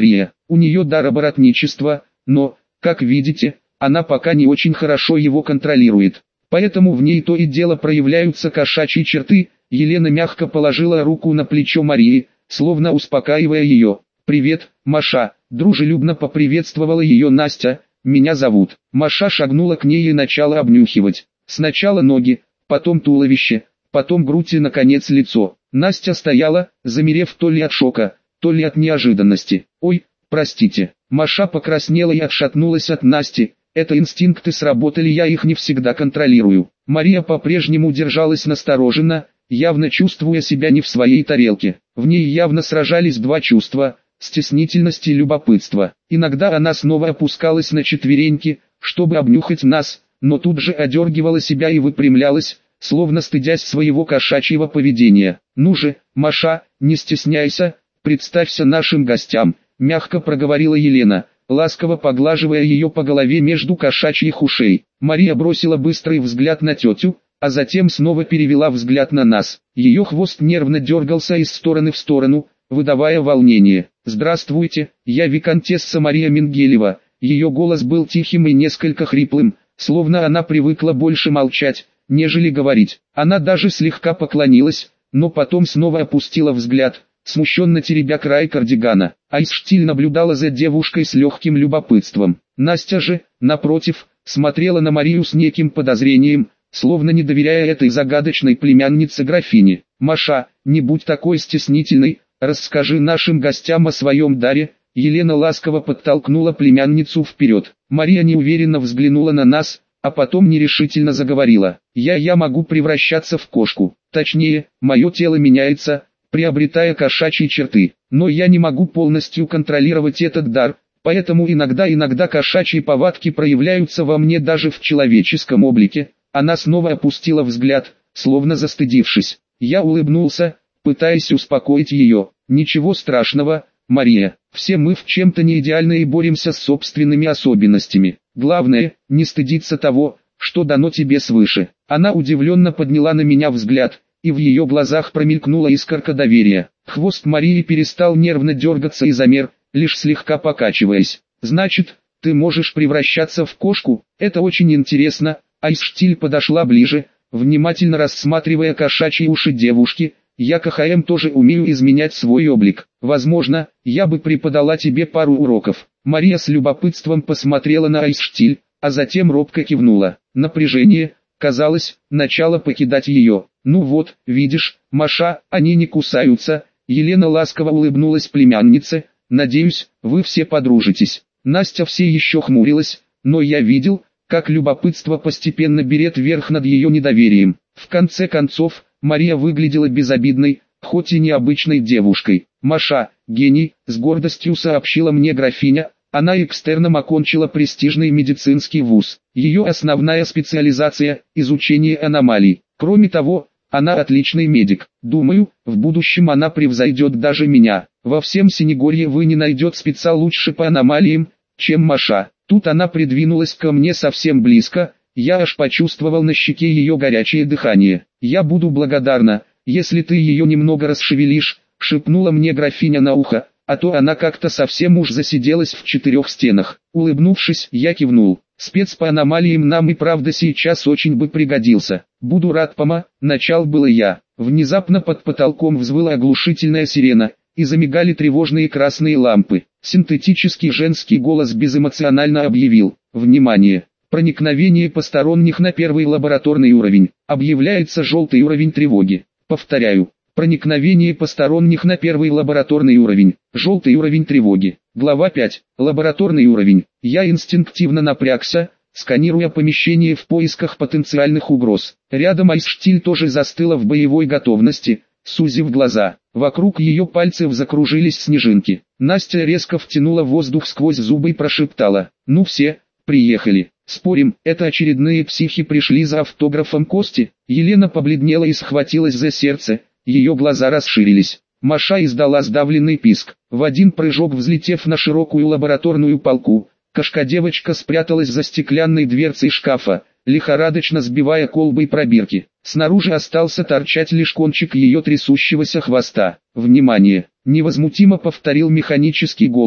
у нее дар оборотничества, но, как видите, она пока не очень хорошо его контролирует. Поэтому в ней то и дело проявляются кошачьи черты. Елена мягко положила руку на плечо Марии, словно успокаивая ее. «Привет, Маша», — дружелюбно поприветствовала ее Настя. «Меня зовут». Маша шагнула к ней и начала обнюхивать. Сначала ноги, потом туловище, потом грудь и наконец лицо. Настя стояла, замерев то ли от шока, то ли от неожиданности. «Ой, простите». Маша покраснела и отшатнулась от Насти. «Это инстинкты сработали, я их не всегда контролирую». Мария по-прежнему держалась настороженно, явно чувствуя себя не в своей тарелке. В ней явно сражались два чувства – стеснительность и любопытство. Иногда она снова опускалась на четвереньки, чтобы обнюхать нас, но тут же одергивала себя и выпрямлялась, словно стыдясь своего кошачьего поведения. «Ну же, Маша, не стесняйся, представься нашим гостям», – мягко проговорила Елена, ласково поглаживая ее по голове между кошачьих ушей. Мария бросила быстрый взгляд на тетю, а затем снова перевела взгляд на нас. Ее хвост нервно дергался из стороны в сторону, выдавая волнение. «Здравствуйте, я виконтесса Мария Менгелева». Ее голос был тихим и несколько хриплым, словно она привыкла больше молчать, нежели говорить. Она даже слегка поклонилась, но потом снова опустила взгляд, смущенно теребя край кардигана. Айсштиль наблюдала за девушкой с легким любопытством. Настя же, напротив, смотрела на Марию с неким подозрением, словно не доверяя этой загадочной племяннице графини. «Маша, не будь такой стеснительной, расскажи нашим гостям о своем даре». Елена ласково подтолкнула племянницу вперед. Мария неуверенно взглянула на нас, а потом нерешительно заговорила. «Я могу превращаться в кошку. Точнее, мое тело меняется, приобретая кошачьи черты. Но я не могу полностью контролировать этот дар, поэтому иногда кошачьи повадки проявляются во мне даже в человеческом облике». Она снова опустила взгляд, словно застыдившись. Я улыбнулся, пытаясь успокоить ее. «Ничего страшного, Мария, все мы в чем-то не идеальны и боремся с собственными особенностями. Главное, не стыдиться того, что дано тебе свыше». Она удивленно подняла на меня взгляд, и в ее глазах промелькнула искорка доверия. Хвост Марии перестал нервно дергаться и замер, лишь слегка покачиваясь. «Значит, ты можешь превращаться в кошку? Это очень интересно». Айсштиль подошла ближе, внимательно рассматривая кошачьи уши девушки. «Я КХМ тоже умею изменять свой облик. Возможно, я бы преподала тебе пару уроков». Мария с любопытством посмотрела на Айсштиль, а затем робко кивнула. Напряжение, казалось, начало покидать ее. «Ну вот, видишь, Маша, они не кусаются». Елена ласково улыбнулась племяннице. «Надеюсь, вы все подружитесь». Настя все еще хмурилась, но я видел, как любопытство постепенно берет верх над ее недоверием. В конце концов, Мария выглядела безобидной, хоть и необычной девушкой. «Маша, гений», — с гордостью сообщила мне графиня. Она экстерном окончила престижный медицинский вуз. Ее основная специализация — изучение аномалий. Кроме того, она отличный медик. Думаю, в будущем она превзойдет даже меня. Во всем Синегорье вы не найдете спеца лучше по аномалиям, чем Маша. Тут она придвинулась ко мне совсем близко, я аж почувствовал на щеке ее горячее дыхание. «Я буду благодарна, если ты ее немного расшевелишь», — шепнула мне графиня на ухо, а то она как-то совсем уж засиделась в четырех стенах. Улыбнувшись, я кивнул. «Спец по аномалиям нам и правда сейчас очень бы пригодился. Буду рад, начал было я. Внезапно под потолком взвыла оглушительная сирена, и замигали тревожные красные лампы. Синтетический женский голос безэмоционально объявил: «Внимание! Проникновение посторонних на первый лабораторный уровень. Объявляется желтый уровень тревоги. Повторяю. Проникновение посторонних на первый лабораторный уровень. Желтый уровень тревоги». Глава 5. Лабораторный уровень. Я инстинктивно напрягся, сканируя помещение в поисках потенциальных угроз. Рядом Айсштиль тоже застыла в боевой готовности, сузив глаза. Вокруг ее пальцев закружились снежинки. Настя резко втянула воздух сквозь зубы и прошептала: «Ну все, приехали. Спорим, это очередные психи пришли за автографом Кости?» Елена побледнела и схватилась за сердце, ее глаза расширились. Маша издала сдавленный писк. В один прыжок взлетев на широкую лабораторную полку, кошка-девочка спряталась за стеклянной дверцей шкафа, лихорадочно сбивая колбой пробирки. Снаружи остался торчать лишь кончик ее трясущегося хвоста. «Внимание!» — невозмутимо повторил механический голос,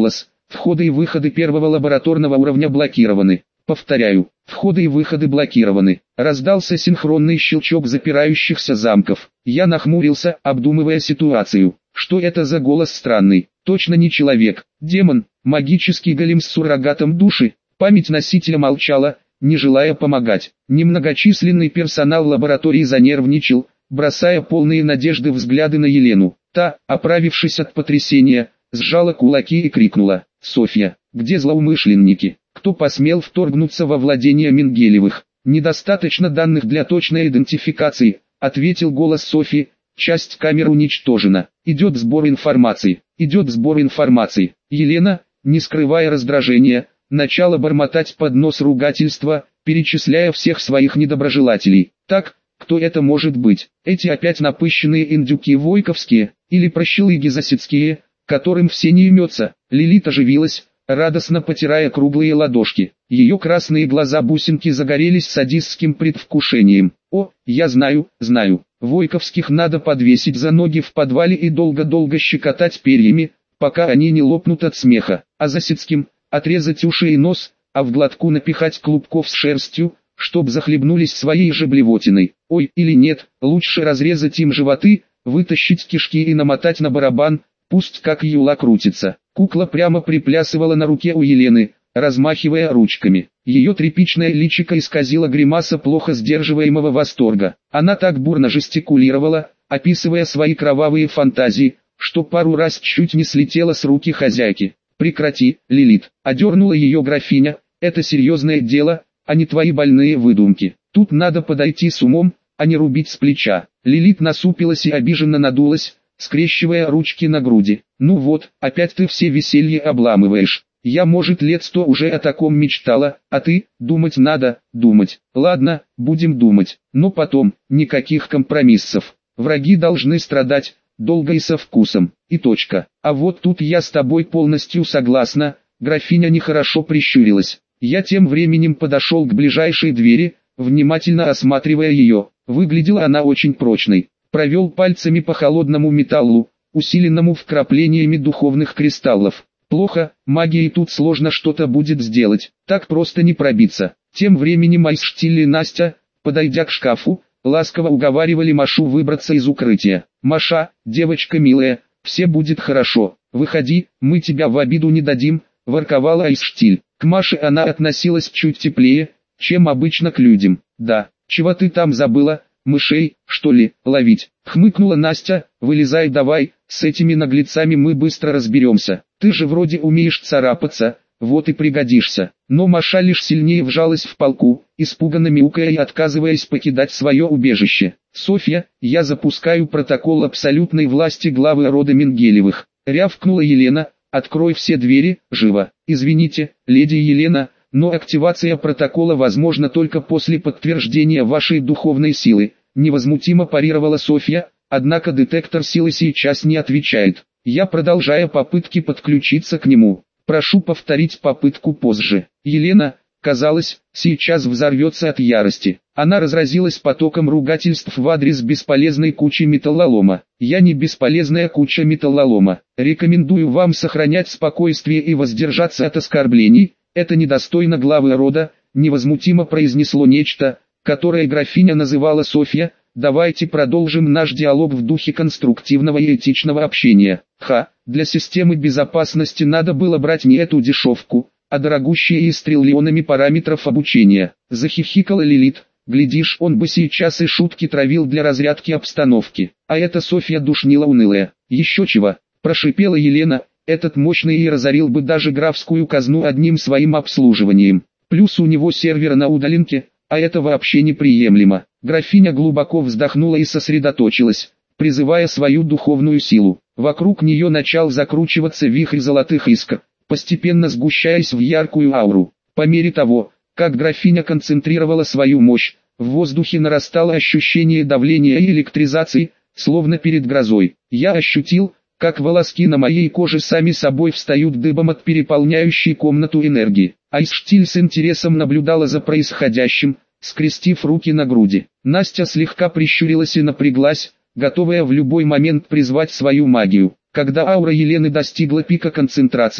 Входы и выходы первого лабораторного уровня блокированы. Повторяю, входы и выходы блокированы. Раздался синхронный щелчок запирающихся замков. Я нахмурился, обдумывая ситуацию. Что это за голос странный? Точно не человек. Демон, магический голем с суррогатом души. Память носителя молчала, не желая помогать. Немногочисленный персонал лаборатории занервничал, бросая полные надежды взгляды на Елену. Та, оправившись от потрясения, сжала кулаки и крикнула: «Софья, где злоумышленники? Кто посмел вторгнуться во владение Менгелевых?» «Недостаточно данных для точной идентификации», — ответил голос Софьи. «Часть камер уничтожена. Идет сбор информации. Идет сбор информации». Елена, не скрывая раздражения, начала бормотать под нос ругательства, перечисляя всех своих недоброжелателей. «Так, кто это может быть? Эти опять напыщенные индюки войковские, или прощелыги засецкие, которым все не имется?» Лилит оживилась, радостно потирая круглые ладошки. Ее красные глаза-бусинки загорелись садистским предвкушением. «О, я знаю, знаю. Войковских надо подвесить за ноги в подвале и долго-долго щекотать перьями, пока они не лопнут от смеха. А Засецким отрезать уши и нос, а в глотку напихать клубков с шерстью, чтоб захлебнулись своей же блевотиной. Ой, или нет, лучше разрезать им животы, вытащить кишки и намотать на барабан, пусть как юла крутится». Кукла прямо приплясывала на руке у Елены, размахивая ручками. Ее тряпичное личико исказило гримаса плохо сдерживаемого восторга. Она так бурно жестикулировала, описывая свои кровавые фантазии, что пару раз чуть не слетела с руки хозяйки. «Прекрати, Лилит», — одернула ее графиня, — «это серьезное дело, а не твои больные выдумки. Тут надо подойти с умом, а не рубить с плеча». Лилит насупилась и обиженно надулась, скрещивая ручки на груди. «Ну вот, опять ты все веселье обламываешь. Я, может, лет 100 уже о таком мечтала, а ты, думать надо, думать. Ладно, будем думать, но потом, никаких компромиссов. Враги должны страдать, долго и со вкусом, и точка. А вот тут я с тобой полностью согласна», — графиня нехорошо прищурилась. Я тем временем подошел к ближайшей двери, внимательно осматривая ее. Выглядела она очень прочной. Провел пальцами по холодному металлу, усиленному вкраплениями духовных кристаллов. Плохо, магией тут сложно что-то будет сделать, так просто не пробиться. Тем временем Айсштиль и Настя, подойдя к шкафу, ласково уговаривали Машу выбраться из укрытия. «Маша, девочка милая, все будет хорошо, выходи, мы тебя в обиду не дадим», — ворковала Айсштиль. К Маше она относилась чуть теплее, чем обычно к людям. «Да, чего ты там забыла? Мышей, что ли, ловить?» — хмыкнула Настя. «Вылезай давай, с этими наглецами мы быстро разберемся. Ты же вроде умеешь царапаться, вот и пригодишься». Но Маша лишь сильнее вжалась в полку, испуганно мяукая и отказываясь покидать свое убежище. «Софья, я запускаю протокол абсолютной власти главы рода Менгелевых», — рявкнула Елена. «Открой все двери, живо». «Извините, леди Елена, но активация протокола возможна только после подтверждения вашей духовной силы», — невозмутимо парировала Софья, однако детектор силы сейчас не отвечает. Я продолжаю попытки подключиться к нему. Прошу повторить попытку позже. Елена, казалось, сейчас взорвется от ярости. Она разразилась потоком ругательств в адрес бесполезной кучи металлолома. «Я не бесполезная куча металлолома. Рекомендую вам сохранять спокойствие и воздержаться от оскорблений. Это недостойно главы рода», — невозмутимо произнесло нечто, которое графиня называла Софья. «Давайте продолжим наш диалог в духе конструктивного и этичного общения». Для системы безопасности надо было брать не эту дешевку, а дорогущие и с триллионами параметров обучения. Захихикала Лилит. Глядишь, он бы сейчас и шутки травил для разрядки обстановки. А эта Софья душнила унылая. «Еще чего», — прошипела Елена, — «этот мощный и разорил бы даже графскую казну одним своим обслуживанием. Плюс у него сервер на удаленке, а это вообще неприемлемо». Графиня глубоко вздохнула и сосредоточилась, призывая свою духовную силу. Вокруг нее начал закручиваться вихрь золотых искр, постепенно сгущаясь в яркую ауру. По мере того, как графиня концентрировала свою мощь, в воздухе нарастало ощущение давления и электризации, словно перед грозой. Я ощутил, как волоски на моей коже сами собой встают дыбом от переполняющей комнату энергии. Айсштиль с интересом наблюдала за происходящим, скрестив руки на груди. Настя слегка прищурилась и напряглась, готовая в любой момент призвать свою магию. Когда аура Елены достигла пика концентрации,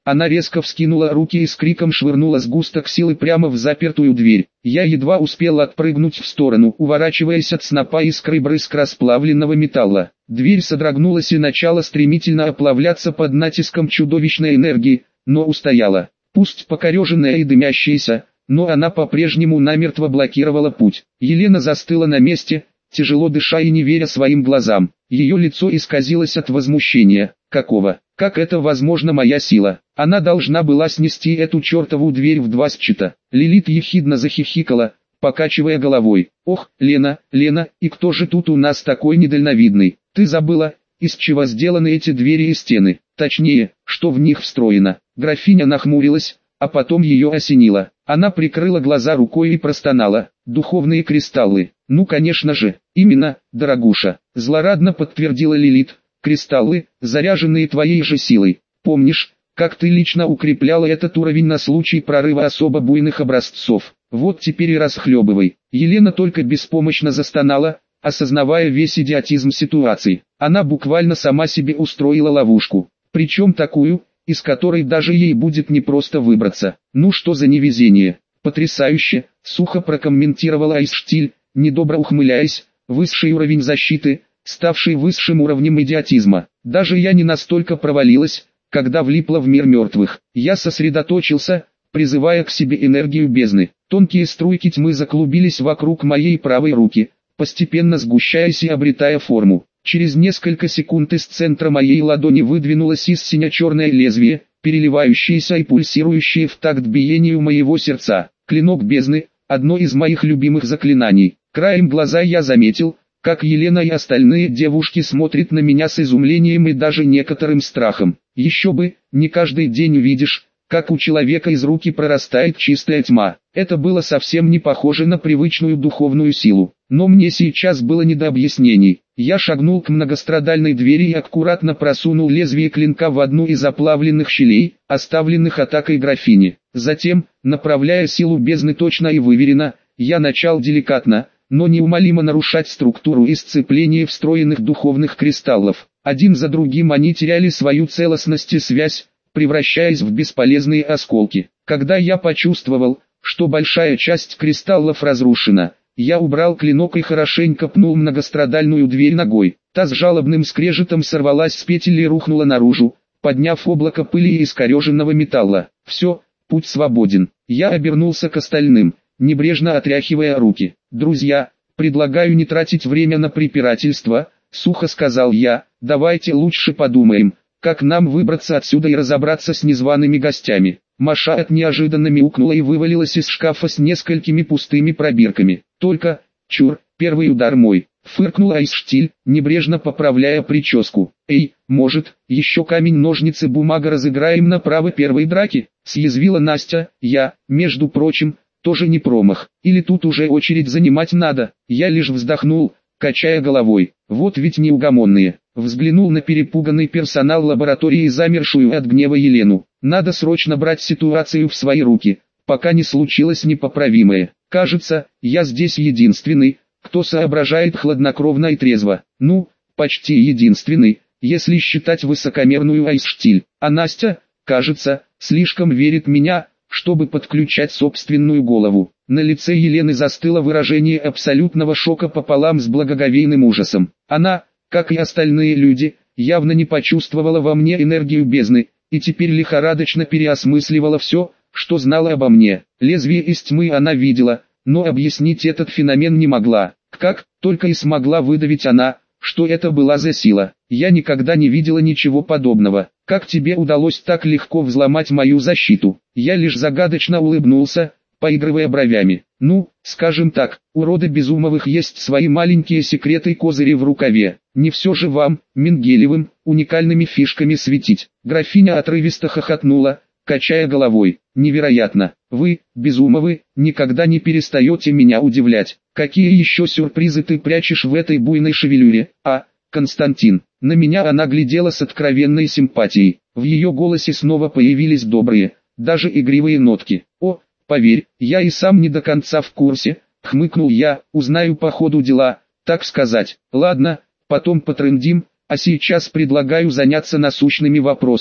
Она резко вскинула руки и с криком швырнула сгусток силы прямо в запертую дверь. Я едва успел отпрыгнуть в сторону, уворачиваясь от снопа искры брызг расплавленного металла. Дверь содрогнулась и начала стремительно оплавляться под натиском чудовищной энергии, но устояла. Пусть покореженная и дымящаяся, но она по-прежнему намертво блокировала путь. Елена застыла на месте, тяжело дыша и не веря своим глазам. Ее лицо исказилось от возмущения. Какого? Как это возможно, моя сила? Она должна была снести эту чертову дверь в два счета. Лилит ехидно захихикала, покачивая головой. Ох, Лена, Лена, и кто же тут у нас такой недальновидный? Ты забыла, из чего сделаны эти двери и стены? Точнее, что в них встроено. Графиня нахмурилась, а потом ее осенило. Она прикрыла глаза рукой и простонала. Духовные кристаллы. Ну конечно же, именно, дорогуша. Злорадно подтвердила Лилит. Кристаллы, заряженные твоей же силой. Помнишь, как ты лично укрепляла этот уровень на случай прорыва особо буйных образцов? Вот теперь и расхлебывай. Елена только беспомощно застонала, осознавая весь идиотизм ситуации. Она буквально сама себе устроила ловушку. Причем такую, из которой даже ей будет непросто выбраться. Ну что за невезение? Потрясающе, сухо прокомментировала Айсштиль, недобро ухмыляясь. Высший уровень защиты, ставший высшим уровнем идиотизма. Даже я не настолько провалилась, когда влипла в мир мертвых. Я сосредоточился, призывая к себе энергию бездны. Тонкие струйки тьмы заклубились вокруг моей правой руки, постепенно сгущаясь и обретая форму. Через несколько секунд из центра моей ладони выдвинулось из сине-черное лезвие, переливающееся и пульсирующее в такт биению моего сердца. Клинок бездны – одно из моих любимых заклинаний. Краем глаза я заметил, как Елена и остальные девушки смотрят на меня с изумлением и даже некоторым страхом. Еще бы, не каждый день увидишь, как у человека из руки прорастает чистая тьма. Это было совсем не похоже на привычную духовную силу. Но мне сейчас было не до объяснений. Я шагнул к многострадальной двери и аккуратно просунул лезвие клинка в одну из оплавленных щелей, оставленных атакой графини. Затем, направляя силу бездны точно и выверенно, я начал деликатно, но неумолимо нарушать структуру и сцепление встроенных духовных кристаллов. Один за другим они теряли свою целостность и связь, превращаясь в бесполезные осколки. Когда я почувствовал, что большая часть кристаллов разрушена, я убрал клинок и хорошенько пнул многострадальную дверь ногой. Та с жалобным скрежетом сорвалась с петель и рухнула наружу, подняв облако пыли и искореженного металла. Все, путь свободен. Я обернулся к остальным, небрежно отряхивая руки. «Друзья, предлагаю не тратить время на препирательство», — сухо сказал я. «Давайте лучше подумаем, как нам выбраться отсюда и разобраться с незваными гостями». Маша от неожиданно мяукнула и вывалилась из шкафа с несколькими пустыми пробирками. «Только, чур, первый удар мой», — фыркнула Айсштиль, небрежно поправляя прическу. «Эй, может, еще камень-ножницы-бумага разыграем на право первой драки?» — съязвила Настя. «Я, между прочим, тоже не промах. Или тут уже очередь занимать надо?» Я лишь вздохнул, качая головой. Вот ведь неугомонные. Взглянул на перепуганный персонал лаборатории и замершую от гнева Елену. Надо срочно брать ситуацию в свои руки, пока не случилось непоправимое. Кажется, я здесь единственный, кто соображает хладнокровно и трезво. Ну, почти единственный, если считать высокомерную Айсштиль. А Настя, кажется, слишком верит в меня, чтобы подключать собственную голову. На лице Елены застыло выражение абсолютного шока пополам с благоговейным ужасом. Она, как и остальные люди, явно не почувствовала во мне энергию бездны, и теперь лихорадочно переосмысливала все, что знала обо мне. Лезвие из тьмы она видела, но объяснить этот феномен не могла. Как только и смогла выдавить она, что это была за сила. Я никогда не видела ничего подобного. Как тебе удалось так легко взломать мою защиту? Я лишь загадочно улыбнулся, поигрывая бровями. Ну, скажем так, у рода Безумовых есть свои маленькие секреты и козыри в рукаве. Не все же вам, Менгелевым, уникальными фишками светить. Графиня отрывисто хохотнула, качая головой. Невероятно. Вы, Безумовы, никогда не перестаете меня удивлять. Какие еще сюрпризы ты прячешь в этой буйной шевелюре, а, Константин? На меня она глядела с откровенной симпатией. В ее голосе снова появились добрые, даже игривые нотки. О, поверь, я и сам не до конца в курсе, хмыкнул я, узнаю по ходу дела, так сказать. Ладно, потом потрындим, а сейчас предлагаю заняться насущными вопросами.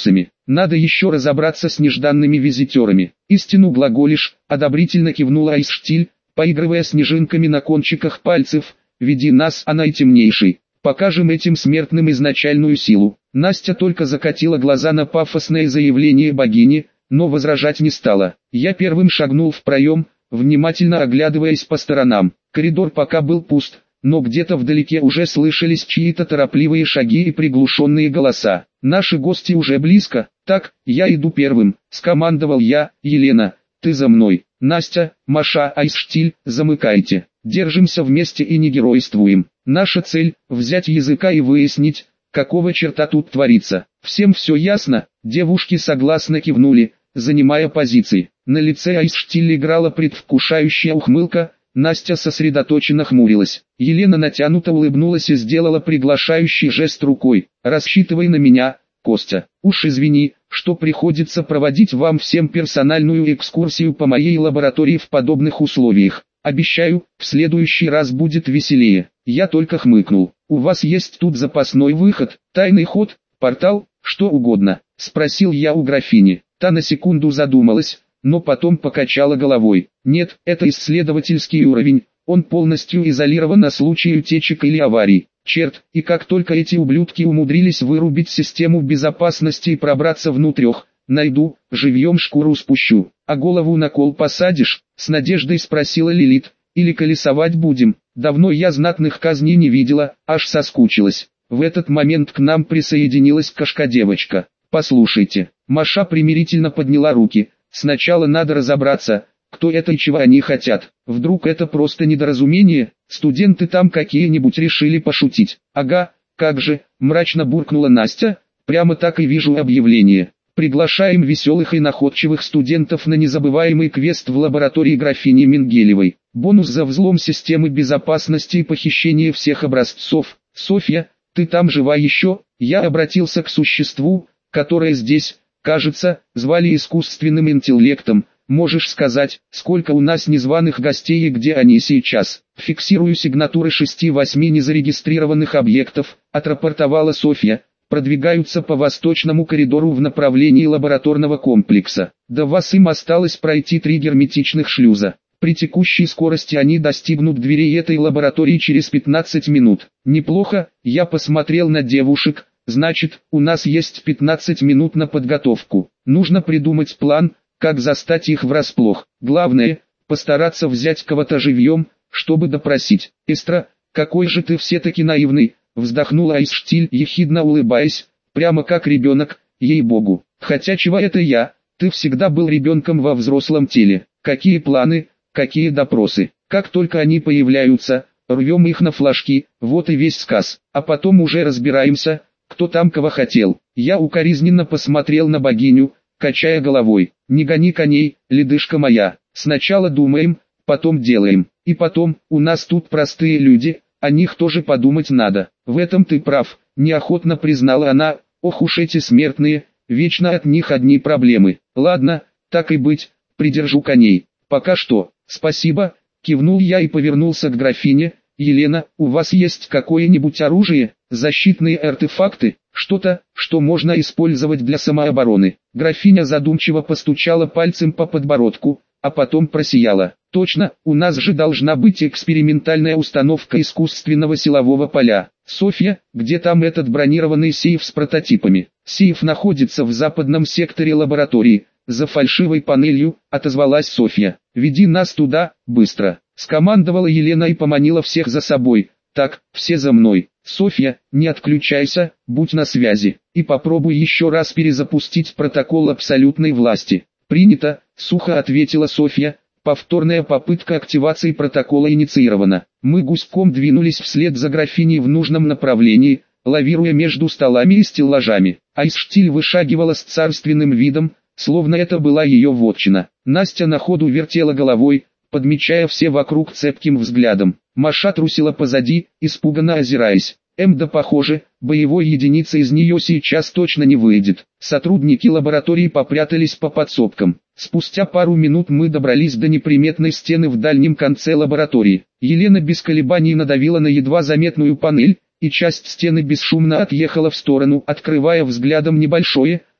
Надо еще разобраться с нежданными визитерами. Истину глаголишь, одобрительно кивнула Айсштиль, поигрывая снежинками на кончиках пальцев. Веди нас, она и темнейший. Покажем этим смертным изначальную силу. Настя только закатила глаза на пафосное заявление богини, но возражать не стала. Я первым шагнул в проем, внимательно оглядываясь по сторонам. Коридор пока был пуст, но где-то вдалеке уже слышались чьи-то торопливые шаги и приглушенные голоса. Наши гости уже близко. Так, я иду первым, скомандовал я. Елена, ты за мной. Настя, Маша, Айсштиль, замыкайте. Держимся вместе и не геройствуем. Наша цель – взять языка и выяснить, какого черта тут творится. Всем все ясно? Девушки согласно кивнули, занимая позиции. На лице Айсштиль играла предвкушающая ухмылка, Настя сосредоточенно хмурилась. Елена натянуто улыбнулась и сделала приглашающий жест рукой. «Рассчитывай на меня, Костя. Уж извини, что приходится проводить вам всем персональную экскурсию по моей лаборатории в подобных условиях. Обещаю, в следующий раз будет веселее». Я только хмыкнул. «У вас есть тут запасной выход, тайный ход, портал, что угодно?» — спросил я у графини. Та на секунду задумалась, но потом покачала головой. «Нет, это исследовательский уровень, он полностью изолирован на случай утечек или аварий. Черт, и как только эти ублюдки умудрились вырубить систему безопасности и пробраться внутрь, найду, живьем шкуру спущу. А голову на кол посадишь?» — с надеждой спросила Лилит. «Или колесовать будем? Давно я знатных казней не видела, аж соскучилась». В этот момент к нам присоединилась кошка-девочка. «Послушайте». Маша примирительно подняла руки. «Сначала надо разобраться, кто это и чего они хотят. Вдруг это просто недоразумение, студенты там какие-нибудь решили пошутить». «Ага, как же», мрачно буркнула Настя, «прямо так и вижу объявление. Приглашаем веселых и находчивых студентов на незабываемый квест в лаборатории графини Менгелевой. Бонус за взлом системы безопасности и похищение всех образцов. Софья, ты там жива еще?» Я обратился к существу, которое здесь, кажется, звали искусственным интеллектом. «Можешь сказать, сколько у нас незваных гостей и где они сейчас?» «Фиксирую сигнатуры 6-8 незарегистрированных объектов», отрапортовала Софья. «Продвигаются по восточному коридору в направлении лабораторного комплекса. До вас им осталось пройти 3 герметичных шлюза. При текущей скорости они достигнут дверей этой лаборатории через 15 минут. Неплохо», я посмотрел на девушек. «Значит, у нас есть 15 минут на подготовку. Нужно придумать план, как застать их врасплох. Главное, постараться взять кого-то живьем, чтобы допросить». «Эстра, какой же ты все-таки наивный», вздохнула Айсштиль, ехидно улыбаясь, «прямо как ребенок, ей-богу. Хотя чего это я, ты всегда был ребенком во взрослом теле. Какие планы, какие допросы. Как только они появляются, рвем их на флажки, вот и весь сказ. А потом уже разбираемся, кто там кого хотел». Я укоризненно посмотрел на богиню, качая головой. «Не гони коней, ледышка моя. Сначала думаем, потом делаем. И потом, у нас тут простые люди, о них тоже подумать надо». «В этом ты прав», неохотно признала она. «Ох уж эти смертные, вечно от них одни проблемы. Ладно, так и быть, придержу коней. Пока что, спасибо», кивнул я и повернулся к графине. «Елена, у вас есть какое-нибудь оружие, защитные артефакты, что-то, что можно использовать для самообороны?» Графиня задумчиво постучала пальцем по подбородку, а потом просияла. «Точно, у нас же должна быть экспериментальная установка искусственного силового поля. Софья, где там этот бронированный сейф с прототипами?» «Сейф находится в западном секторе лаборатории, за фальшивой панелью», отозвалась Софья. «Веди нас туда, быстро», скомандовала Елена и поманила всех за собой. «Так, все за мной. Софья, не отключайся, будь на связи, и попробуй еще раз перезапустить протокол абсолютной власти». «Принято», сухо ответила Софья. Повторная попытка активации протокола инициирована. Мы гуськом двинулись вслед за графиней в нужном направлении, лавируя между столами и стеллажами. Айсштиль вышагивала с царственным видом, словно это была ее вотчина. Настя на ходу вертела головой, подмечая все вокруг цепким взглядом. Маша трусила позади, испуганно озираясь. Да похоже, боевой единицы из нее сейчас точно не выйдет. Сотрудники лаборатории попрятались по подсобкам. Спустя пару минут мы добрались до неприметной стены в дальнем конце лаборатории. Елена без колебаний надавила на едва заметную панель, и часть стены бесшумно отъехала в сторону, открывая взглядом небольшое,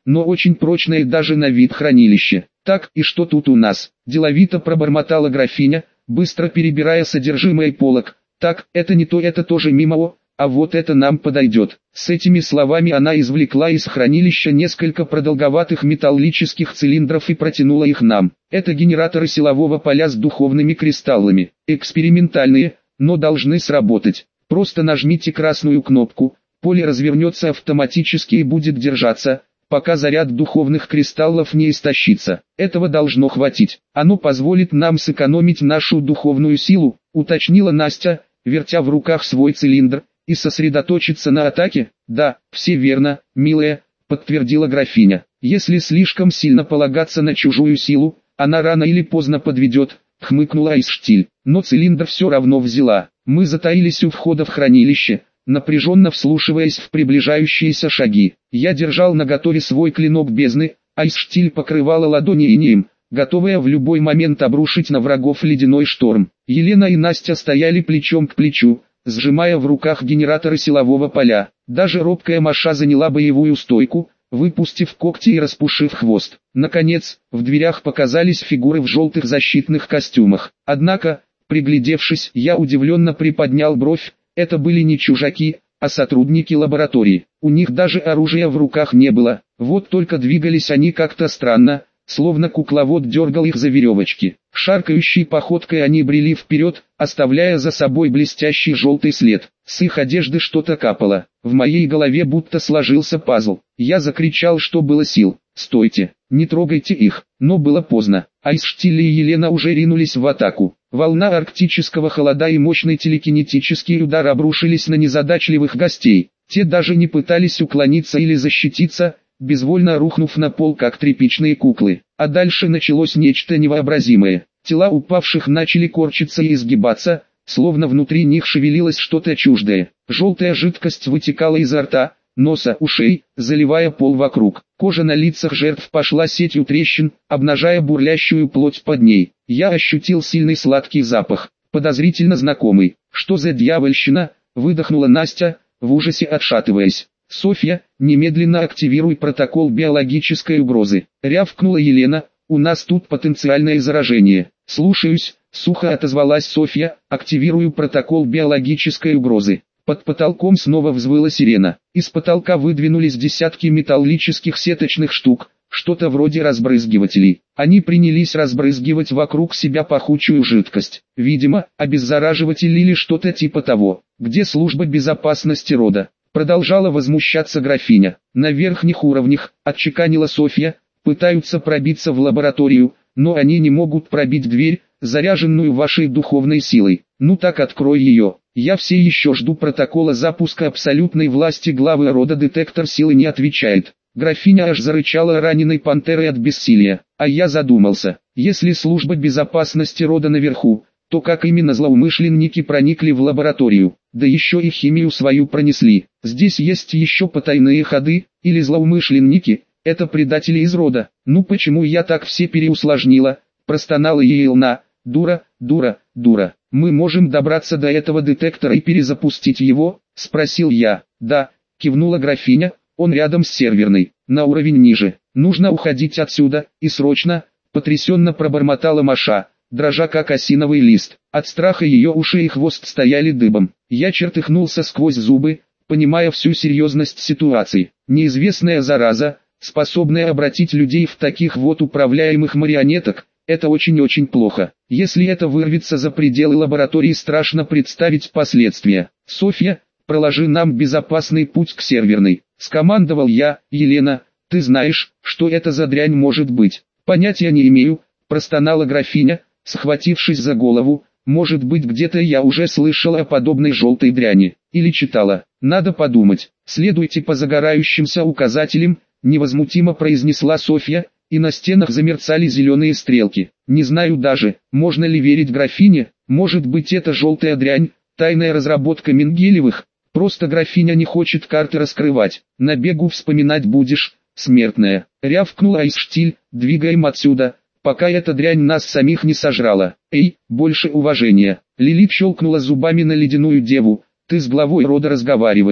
но очень прочное даже на вид хранилище. Так, и что тут у нас? Деловито пробормотала графиня, быстро перебирая содержимое полок. Так, это не то, это тоже мимо, а вот это нам подойдет. С этими словами она извлекла из хранилища несколько продолговатых металлических цилиндров и протянула их нам. Это генераторы силового поля с духовными кристаллами. Экспериментальные, но должны сработать. Просто нажмите красную кнопку, поле развернется автоматически и будет держаться, пока заряд духовных кристаллов не истощится. Этого должно хватить. Оно позволит нам сэкономить нашу духовную силу, уточнила Настя, вертя в руках свой цилиндр, и сосредоточиться на атаке. Да, все верно, милая, подтвердила графиня. Если слишком сильно полагаться на чужую силу, она рано или поздно подведет, хмыкнула Айсштиль. Но цилиндр все равно взяла. Мы затаились у входа в хранилище, напряженно вслушиваясь в приближающиеся шаги. Я держал наготове свой клинок бездны, Айсштиль покрывала ладони инеем, готовая в любой момент обрушить на врагов ледяной шторм. Елена и Настя стояли плечом к плечу, сжимая в руках генераторы силового поля. Даже робкая Маша заняла боевую стойку, выпустив когти и распушив хвост. Наконец, в дверях показались фигуры в желтых защитных костюмах. Однако, приглядевшись, я удивленно приподнял бровь. Это были не чужаки, а сотрудники лаборатории. У них даже оружия в руках не было. Вот только двигались они как-то странно, словно кукловод дергал их за веревочки. Шаркающей походкой они брели вперед, оставляя за собой блестящий желтый след. С их одежды что-то капало. В моей голове будто сложился пазл. Я закричал, что было сил: «Стойте! Не трогайте их!» Но было поздно. Айсштиль и Елена уже ринулись в атаку. Волна арктического холода и мощный телекинетический удар обрушились на незадачливых гостей. Те даже не пытались уклониться или защититься, безвольно рухнув на пол как тряпичные куклы. А дальше началось нечто невообразимое. Тела упавших начали корчиться и изгибаться, словно внутри них шевелилось что-то чуждое. Желтая жидкость вытекала изо рта, носа, ушей, заливая пол вокруг. Кожа на лицах жертв пошла сетью трещин, обнажая бурлящую плоть под ней. Я ощутил сильный сладкий запах, подозрительно знакомый. «Что за дьявольщина?» — выдохнула Настя, в ужасе отшатываясь. «Софья, немедленно активируй протокол биологической угрозы», — рявкнула Елена. «У нас тут потенциальное заражение». «Слушаюсь», — сухо отозвалась Софья. «Активирую протокол биологической угрозы». Под потолком снова взвыла сирена. Из потолка выдвинулись десятки металлических сеточных штук, что-то вроде разбрызгивателей. Они принялись разбрызгивать вокруг себя пахучую жидкость. Видимо, обеззараживатель или что-то типа того. «Где служба безопасности рода?» Продолжала возмущаться графиня. «На верхних уровнях», — отчеканила Софья, — «пытаются пробиться в лабораторию, но они не могут пробить дверь, заряженную вашей духовной силой. Ну так открой ее». «Я все еще жду протокола запуска абсолютной власти главы рода, детектор силы не отвечает». Графиня аж зарычала раненой пантерой от бессилия. А я задумался, если служба безопасности рода наверху, то как именно злоумышленники проникли в лабораторию, да еще и химию свою пронесли. Здесь есть еще потайные ходы, или злоумышленники, это предатели из рода. Ну почему я так все переусложнила, простонала Елена. «Дура, дура, дура. Мы можем добраться до этого детектора и перезапустить его?» — спросил я. «Да», — кивнула графиня, — «он рядом с серверной, на уровень ниже. Нужно уходить отсюда, и срочно», — потрясенно пробормотала Маша, дрожа как осиновый лист. От страха ее уши и хвост стояли дыбом. Я чертыхнулся сквозь зубы, понимая всю серьезность ситуации. Неизвестная зараза, способная обратить людей в таких вот управляемых марионеток, это очень-очень плохо. Если это вырвется за пределы лаборатории, страшно представить последствия. «Софья, проложи нам безопасный путь к серверной», — скомандовал я. «Елена, ты знаешь, что это за дрянь может быть?» «Понятия не имею», — простонала графиня, схватившись за голову. «Может быть, где-то я уже слышала о подобной желтой дряни, или читала. Надо подумать. Следуйте по загорающимся указателям», — невозмутимо произнесла Софья, и на стенах замерцали зеленые стрелки. Не знаю даже, можно ли верить графине, может быть это желтая дрянь, тайная разработка Менгелевых, просто графиня не хочет карты раскрывать. На бегу вспоминать будешь, смертная. Рявкнула Айсштиль, двигаем отсюда, пока эта дрянь нас самих не сожрала. Эй, больше уважения. Лилит щелкнула зубами на ледяную деву. Ты с главой рода разговариваешь.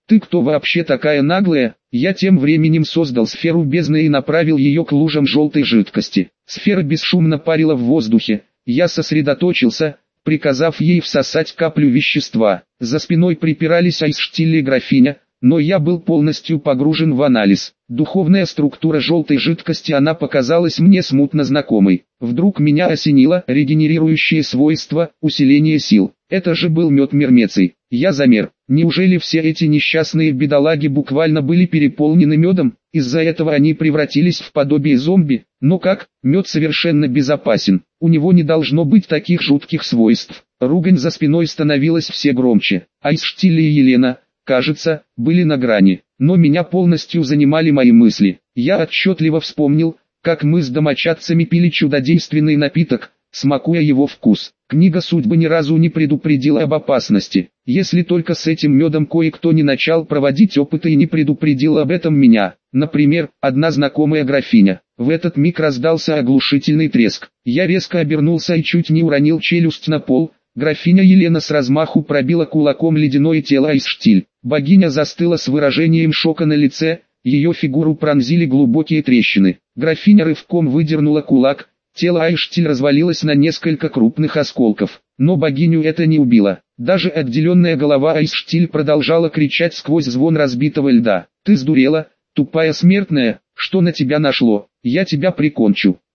Ты кто вообще такая наглая? Я тем временем создал сферу бездны и направил ее к лужам желтой жидкости. Сфера бесшумно парила в воздухе. Я сосредоточился, приказав ей всосать каплю вещества. За спиной припирались Айсштиль и графиня, но я был полностью погружен в анализ. Духовная структура желтой жидкости она показалась мне смутно знакомой. Вдруг меня осенило регенерирующее свойство, усиление сил. Это же был мед Мирмеций. Я замер. Неужели все эти несчастные бедолаги буквально были переполнены медом? Из-за этого они превратились в подобие зомби? Но как? Мед совершенно безопасен. У него не должно быть таких жутких свойств. Ругань за спиной становилась все громче. Айсштиль и Елена, кажется, были на грани. Но меня полностью занимали мои мысли. Я отчетливо вспомнил, как мы с домочадцами пили чудодейственный напиток, смакуя его вкус. Книга судьбы ни разу не предупредила об опасности. Если только с этим медом кое-кто не начал проводить опыты и не предупредил об этом меня. Например, одна знакомая графиня. В этот миг раздался оглушительный треск. Я резко обернулся и чуть не уронил челюсть на пол. Графиня Елена с размаху пробила кулаком ледяное тело Айсштиль. Богиня застыла с выражением шока на лице, ее фигуру пронзили глубокие трещины. Графиня рывком выдернула кулак, тело Айсштиль развалилось на несколько крупных осколков. Но богиню это не убило. Даже отделенная голова Айсштиль продолжала кричать сквозь звон разбитого льда. «Ты сдурела, тупая смертная, что на тебя нашло? Я тебя прикончу!»